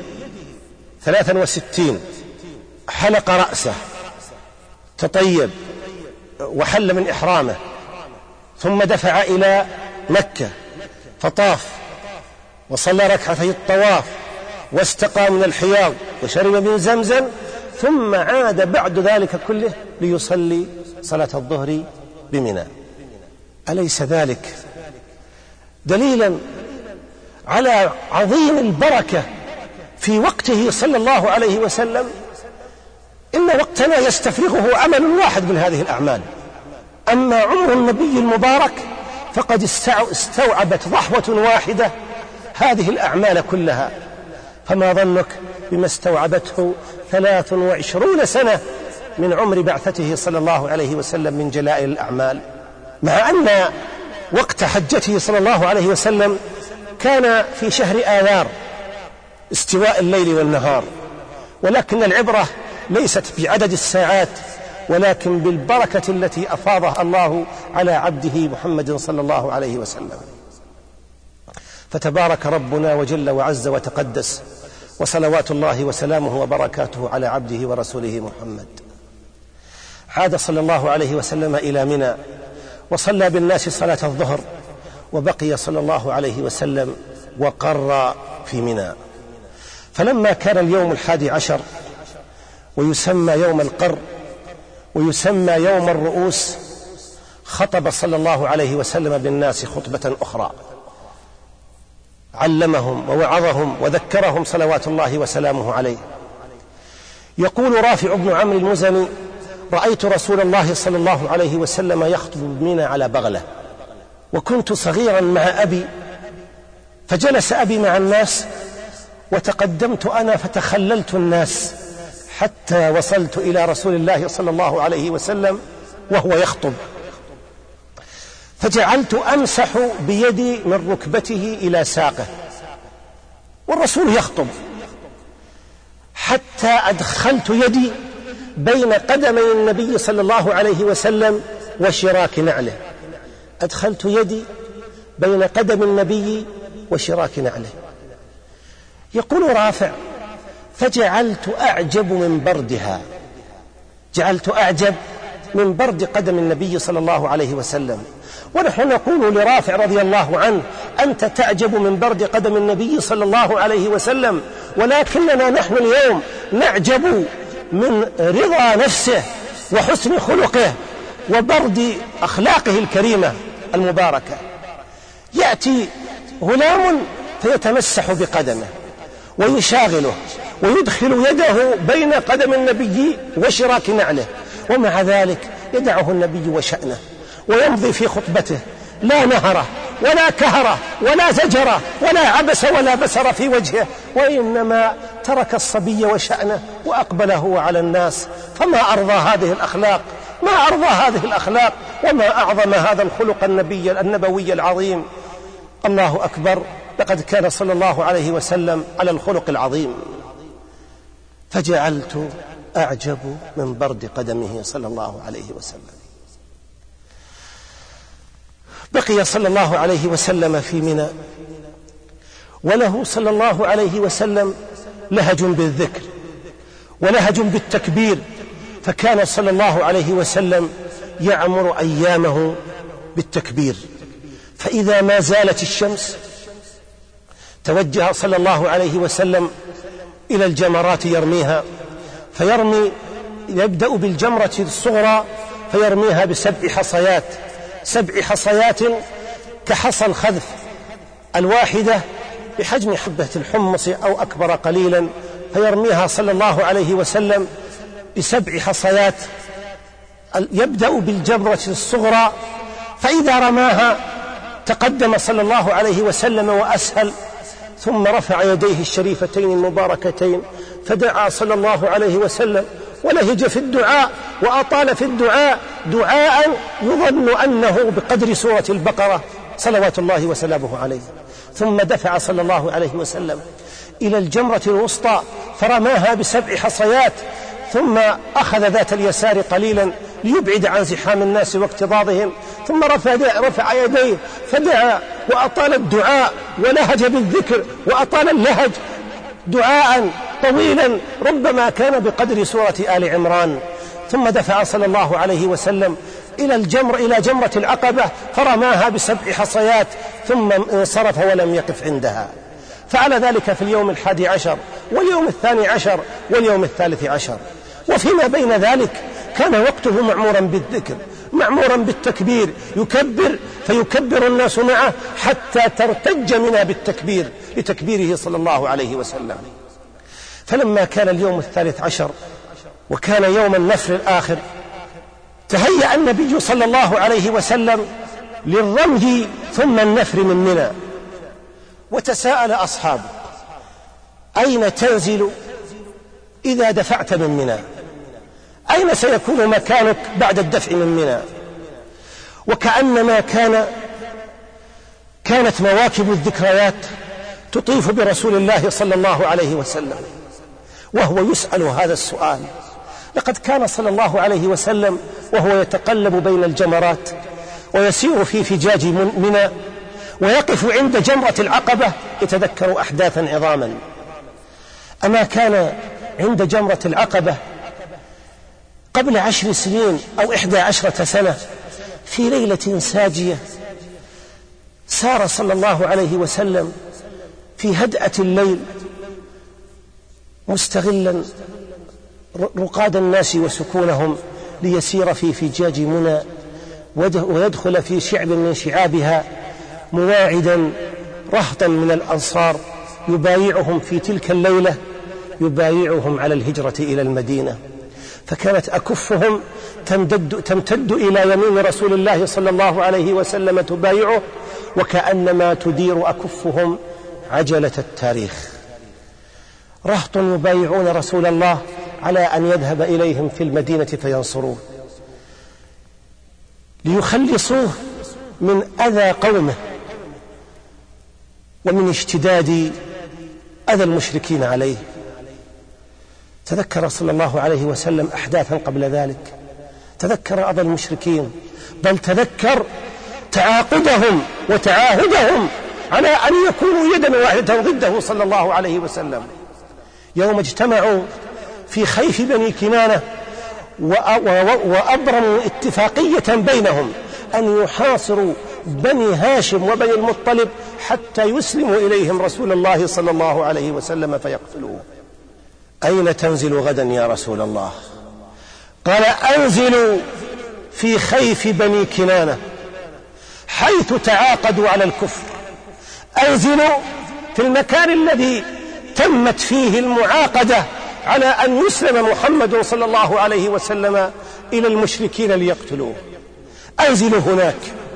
S3: 63، حلق رأسه، تطيب وحل من إحرامه، ثم دفع إلى مكة فطاف وصلى ركعتي الطواف واستقى من الحياض وشرب من زمزم، ثم عاد بعد ذلك كله ليصلي صلاة الظهر بمنى. أليس ذلك دليلا على عظيم البركة في وقته صلى الله عليه وسلم؟ إن وقتنا يستفرغه عمل واحد من هذه الأعمال، أما عمر النبي المبارك فقد استوعبت ضحوة واحدة هذه الأعمال كلها، فما ظنك بما استوعبته 23 سنة من عمر بعثته صلى الله عليه وسلم من جلائل الأعمال، مع أن وقت حجته صلى الله عليه وسلم كان في شهر آذار، استواء الليل والنهار، ولكن العبرة ليست بعدد الساعات ولكن بالبركة التي أفاضها الله على عبده محمد صلى الله عليه وسلم. فتبارك ربنا وجل وعز وتقدس، وصلوات الله وسلامه وبركاته على عبده ورسوله محمد. عاد صلى الله عليه وسلم إلى منى وصلى بالناس صلاة الظهر، وبقي صلى الله عليه وسلم وقر في منى. فلما كان اليوم 11 ويسمى يوم القر ويسمى يوم الرؤوس، خطب صلى الله عليه وسلم بالناس خطبة أخرى، علمهم ووعظهم وذكرهم صلوات الله وسلامه عليه. يقول رافع بن عمرو المزني: رأيت رسول الله صلى الله عليه وسلم يخطب بمنى على بغلة، وكنت صغيرا مع أبي، فجلس أبي مع الناس وتقدمت أنا فتخللت الناس حتى وصلت إلى رسول الله صلى الله عليه وسلم وهو يخطب، فجعلت أمسح بيدي من ركبته إلى ساقه والرسول يخطب، حتى أدخلت يدي بين قدمي النبي صلى الله عليه وسلم وشراك نعله. أدخلت يدي بين قدم النبي وشراك نعله. يقول رافع: فجعلت أعجب من بردها، جعلت أعجب من برد قدم النبي صلى الله عليه وسلم. ونحن نقول لرافع رضي الله عنه: أنت تعجب من برد قدم النبي صلى الله عليه وسلم، ولكننا نحن اليوم نعجب من رضا نفسه وحسن خلقه وبرد أخلاقه الكريمة المباركة. يأتي غلام فيتمسح بقدمه ويشاغله ويدخل يده بين قدم النبي وشراك نعله، ومع ذلك يدعه النبي وشأنه ويمضي في خطبته، لا نهره ولا كهره ولا زجره ولا عبس ولا بسر في وجهه، وإنما ترك الصبي وشأنه وأقبل هو على الناس. فما أرضى هذه الأخلاق، ما أرضى هذه الأخلاق، وما أعظم هذا الخلق النبوي العظيم. الله أكبر، لقد كان صلى الله عليه وسلم على الخلق العظيم. فجعلت أعجب من برد قدمه صلى الله عليه وسلم. بقي صلى الله عليه وسلم في منى، وله صلى الله عليه وسلم لهج بالذكر ولهج بالتكبير، فكان صلى الله عليه وسلم يعمر أيامه بالتكبير. فإذا ما زالت الشمس توجه صلى الله عليه وسلم إلى الجمرات يرميها، يبدأ بالجمرة الصغرى فيرميها ب7 حصيات، 7 حصيات كحصى الخذف، الواحدة بحجم حبة الحمص أو أكبر قليلا، فيرميها صلى الله عليه وسلم ب7 حصيات. يبدأ بالجمرة الصغرى، فإذا رماها تقدم صلى الله عليه وسلم وأسهل، ثم رفع يديه الشريفتين المباركتين فدعا صلى الله عليه وسلم، ولهج في الدعاء وأطال في الدعاء دعاء يظن أنه بقدر سورة البقرة صلوات الله وسلامه عليه. ثم دفع صلى الله عليه وسلم إلى الجمرة الوسطى فرماها ب7 حصيات، ثم أخذ ذات اليسار قليلا ليبعد عن زحام الناس واكتظاظهم، ثم رفع يديه فدعا وأطال الدعاء ولهج بالذكر وأطال اللهج دعاء طويلا ربما كان بقدر سورة آل عمران. ثم دفع صلى الله عليه وسلم إلى جمرة العقبة فرماها ب7 حصيات، ثم انصرف ولم يقف عندها. فعل ذلك في اليوم 11 واليوم 12 واليوم 13. وفيما بين ذلك كان وقته معمورا بالذكر، معمورا بالتكبير، يكبر فيكبر الناس معه حتى ترتج منها بالتكبير لتكبيره صلى الله عليه وسلم. فلما كان اليوم 13 وكان يوم النفر الآخر، تهيأ النبي صلى الله عليه وسلم للرمي ثم النفر من منى، وتساءل أصحابه: أين تنزل إذا دفعت من منى؟ أين سيكون مكانك بعد الدفع من منى؟ وكأنما كانت مواكب الذكريات تطيف برسول الله صلى الله عليه وسلم وهو يسأل هذا السؤال. لقد كان صلى الله عليه وسلم وهو يتقلب بين الجمرات ويسير في فجاج منى ويقف عند جمرة العقبة يتذكر أحداثا عظاما. أما كان عند جمرة العقبة قبل 10 سنين أو 11 سنة في ليلة ساجية سار صلى الله عليه وسلم في هدأة الليل مستغلا رقاد الناس وسكونهم ليسير في فجاج منى ويدخل في شعب من شعابها مواعدا رهطا من الأنصار يبايعهم في تلك الليلة، يبايعهم على الهجرة إلى المدينة. فكانت أكفهم تمتد إلى يمين رسول الله صلى الله عليه وسلم تبايعه، وكأنما تدير أكفهم عجلة التاريخ. رهط يبايعون رسول الله على أن يذهب إليهم في المدينة فينصروه ليخلصوه من أذى قومه ومن اشتداد أذى المشركين عليه. تذكر صلى الله عليه وسلم أحداثا قبل ذلك، تذكر أذى المشركين، بل تذكر تعاقدهم وتعاهدهم على أن يكونوا يدا واحدة ضده صلى الله عليه وسلم. يوم اجتمعوا في خيف بني كنانة وأبرموا اتفاقية بينهم أن يحاصروا بني هاشم وبني المطلب حتى يسلموا إليهم رسول الله صلى الله عليه وسلم فيقتلوه. أين تنزل غدا يا رسول الله؟ قال: أنزل في خيف بني كنانة حيث تعاقدوا على الكفر، أنزل في المكان الذي تمت فيه المعاقدة على أن يسلم محمد صلى الله عليه وسلم إلى المشركين ليقتلوه، أنزل هناك.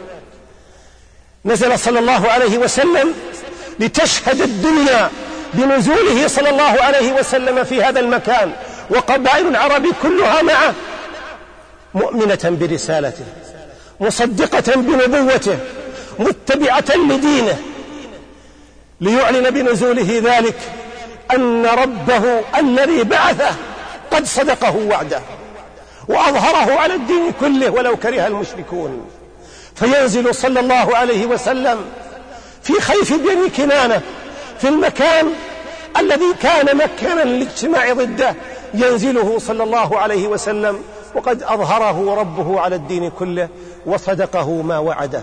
S3: نزل صلى الله عليه وسلم لتشهد الدنيا بنزوله صلى الله عليه وسلم في هذا المكان، وقبائل العرب كلها معه مؤمنة برسالته، مصدقة بنبوته، متبعة لدينه، ليعلن بنزوله ذلك أن ربه الذي بعثه قد صدقه وعده وأظهره على الدين كله ولو كره المشركون. فينزل صلى الله عليه وسلم في خيف بني كنانة في المكان الذي كان مكانا للاجتماع ضده، ينزله صلى الله عليه وسلم وقد أظهره ربه على الدين كله وصدقه ما وعده.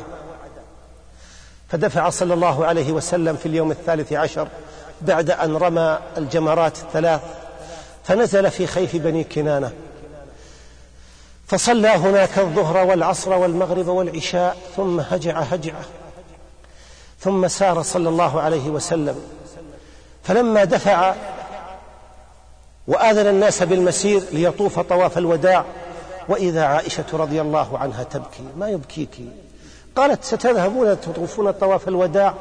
S3: فدفع صلى الله عليه وسلم في اليوم 13 بعد أن رمى الجمرات 3، فنزل في خيف بني كنانة فصلى هناك الظهر والعصر والمغرب والعشاء، ثم هجع هجعة، ثم سار صلى الله عليه وسلم، فلما دفع وآذن الناس بالمسير ليطوف طواف الوداع، وإذا عائشة رضي الله عنها تبكي. ما يبكيك؟ قالت: ستذهبون تطوفون طواف الوداع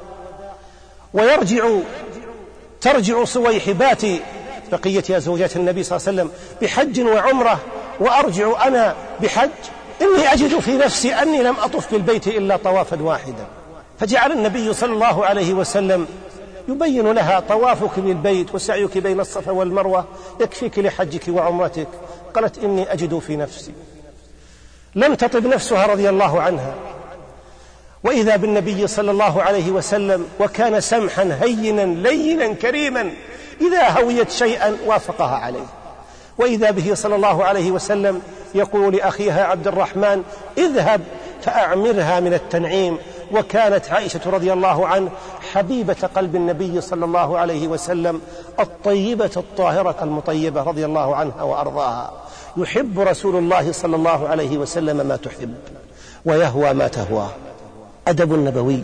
S3: ترجع صويحبات بقية زوجات النبي صلى الله عليه وسلم بحج وعمرة، وأرجع أنا بحج. إني أجد في نفسي أني لم أطف بالبيت إلا طوافا واحدا. فجعل النبي صلى الله عليه وسلم يبين لها: طوافك بالبيت وسعيك بين الصفا والمروة يكفيك لحجك وعمرتك. قالت: إني أجد في نفسي. لم تطب نفسها رضي الله عنها، وإذا بالنبي صلى الله عليه وسلم وكان سمحا هينا لينا كريما، إذا هويت شيئا وافقها عليه. وإذا به صلى الله عليه وسلم يقول لأخيها عبد الرحمن: اذهب فأعمرها من التنعيم. وكانت عائشة رضي الله عنه حبيبة قلب النبي صلى الله عليه وسلم، الطيبة الطاهرة المطيبة رضي الله عنها وأرضاها. يحب رسول الله صلى الله عليه وسلم ما تحب ويهوى ما تهوى. أدب نبوي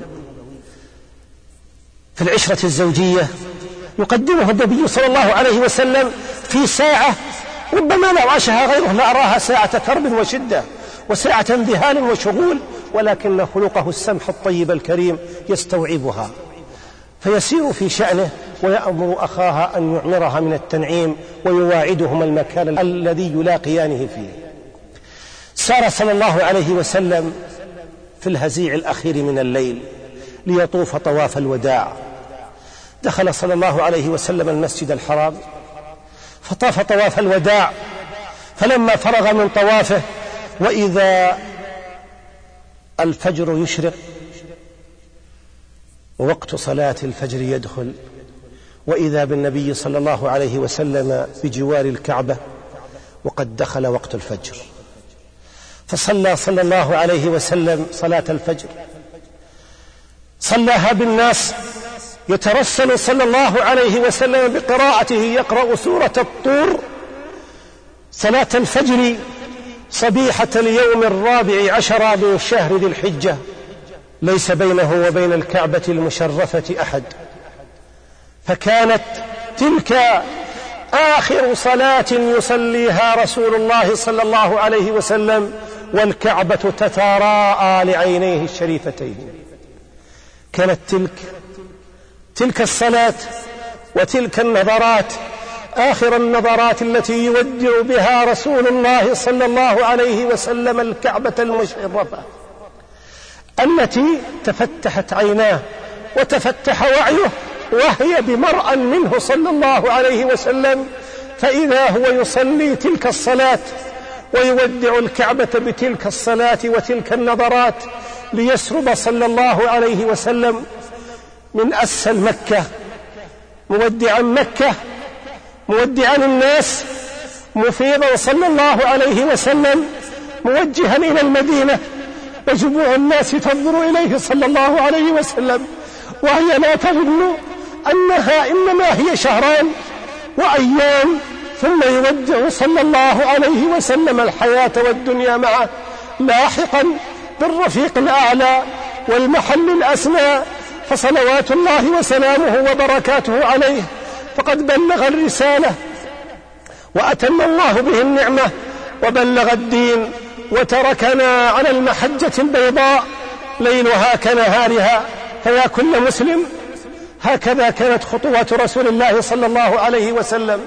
S3: في العشرة الزوجية يقدمه النبي صلى الله عليه وسلم في ساعة ربما لو عاشها غيره لأراها ساعة كرب وشدة وساعة ذهال وشغول، ولكن خلقه السمح الطيب الكريم يستوعبها، فيسير في شأنه ويأمر أخاها أن يعمرها من التنعيم ويواعدهما المكان الذي يلاقيانه فيه. سار صلى الله عليه وسلم في الهزيع الأخير من الليل ليطوف طواف الوداع. دخل صلى الله عليه وسلم المسجد الحرام فطاف طواف الوداع، فلما فرغ من طوافه وإذا الفجر يشرق ووقت صلاة الفجر يدخل، وإذا بالنبي صلى الله عليه وسلم بجوار الكعبة وقد دخل وقت الفجر، فصلى صلى الله عليه وسلم صلاة الفجر، صلاها بالناس، يترسل صلى الله عليه وسلم بقراءته، يقرأ سورة الطور صلاة الفجر صبيحة اليوم 14 من شهر ذي الحجة، ليس بينه وبين الكعبة المشرفة أحد، فكانت تلك آخر صلاة يصليها رسول الله صلى الله عليه وسلم والكعبة تتراءى لعينيه الشريفتين. كانت تلك الصلاة وتلك النظرات آخر النظرات التي يودع بها رسول الله صلى الله عليه وسلم الكعبة المشرفة، التي تفتحت عيناه وتفتح وعيه وهي بمرأى منه صلى الله عليه وسلم، فإذا هو يصلي تلك الصلاة ويودع الكعبة بتلك الصلاة وتلك النظرات، ليسرب صلى الله عليه وسلم من أسفل مكة مودعا مكة، مودعا الناس، مفيضا صلى الله عليه وسلم موجها إلى المدينة، وجموع الناس تنظر إليه صلى الله عليه وسلم وهي لا تظن أنها إنما هي شهران وأيام، ثم يودع صلى الله عليه وسلم الحياة والدنيا معه لاحقا بالرفيق الأعلى والمحل الأسمى، فصلوات الله وسلامه وبركاته عليه فقد بلغ الرسالة وأتم الله به النعمة وبلغ الدين، وتركنا على المحجة البيضاء ليلها كنهارها. فيا كل مسلم، هكذا كانت خطوات رسول الله صلى الله عليه وسلم،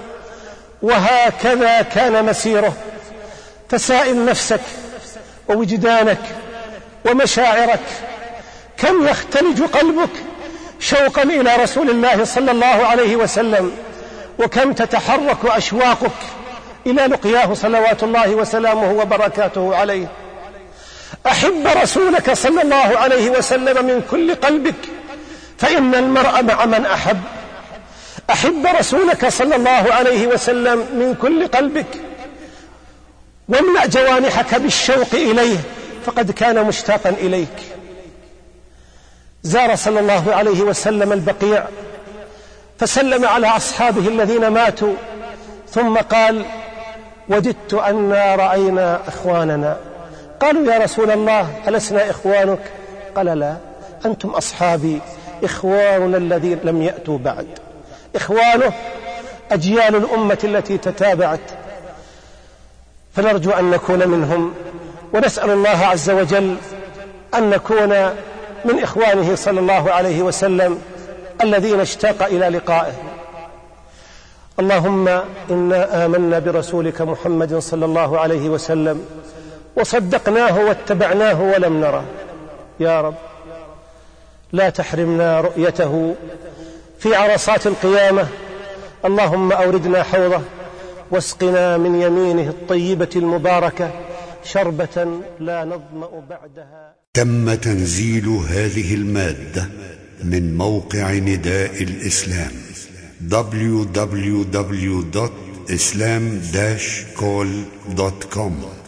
S3: وهكذا كان مسيره. فسائل نفسك ووجدانك ومشاعرك، كم يختلج قلبك شوقا إلى رسول الله صلى الله عليه وسلم، وكم تتحرك أشواقك إلى لقياه صلوات الله وسلامه وبركاته عليه. أحب رسولك صلى الله عليه وسلم من كل قلبك، فإن المرء مع من أحب. أحب رسولك صلى الله عليه وسلم من كل قلبك، واملأ جوانحك بالشوق إليه، فقد كان مشتاقا إليك. زار صلى الله عليه وسلم البقيع فسلم على أصحابه الذين ماتوا، ثم قال: وددت أننا رأينا إخواننا. قالوا: يا رسول الله ألسنا إخوانك؟ قال: لا، أنتم أصحابي إخواننا الذين لم يأتوا بعد، إخوانه أجيال الأمة التي تتابعت، فنرجو أن نكون منهم، ونسأل الله عز وجل أن نكون من إخوانه صلى الله عليه وسلم الذين اشتاق إلى لقائه. اللهم إنا آمنا برسولك محمد صلى الله عليه وسلم وصدقناه واتبعناه ولم نره. يا رب لا تحرمنا رؤيته في عرصات القيامة. اللهم أوردنا حوضه واسقنا من يمينه الطيبة المباركة شربة لا نظمأ بعدها.
S6: تم تنزيل هذه المادة من موقع نداء الإسلام www.islam-call.com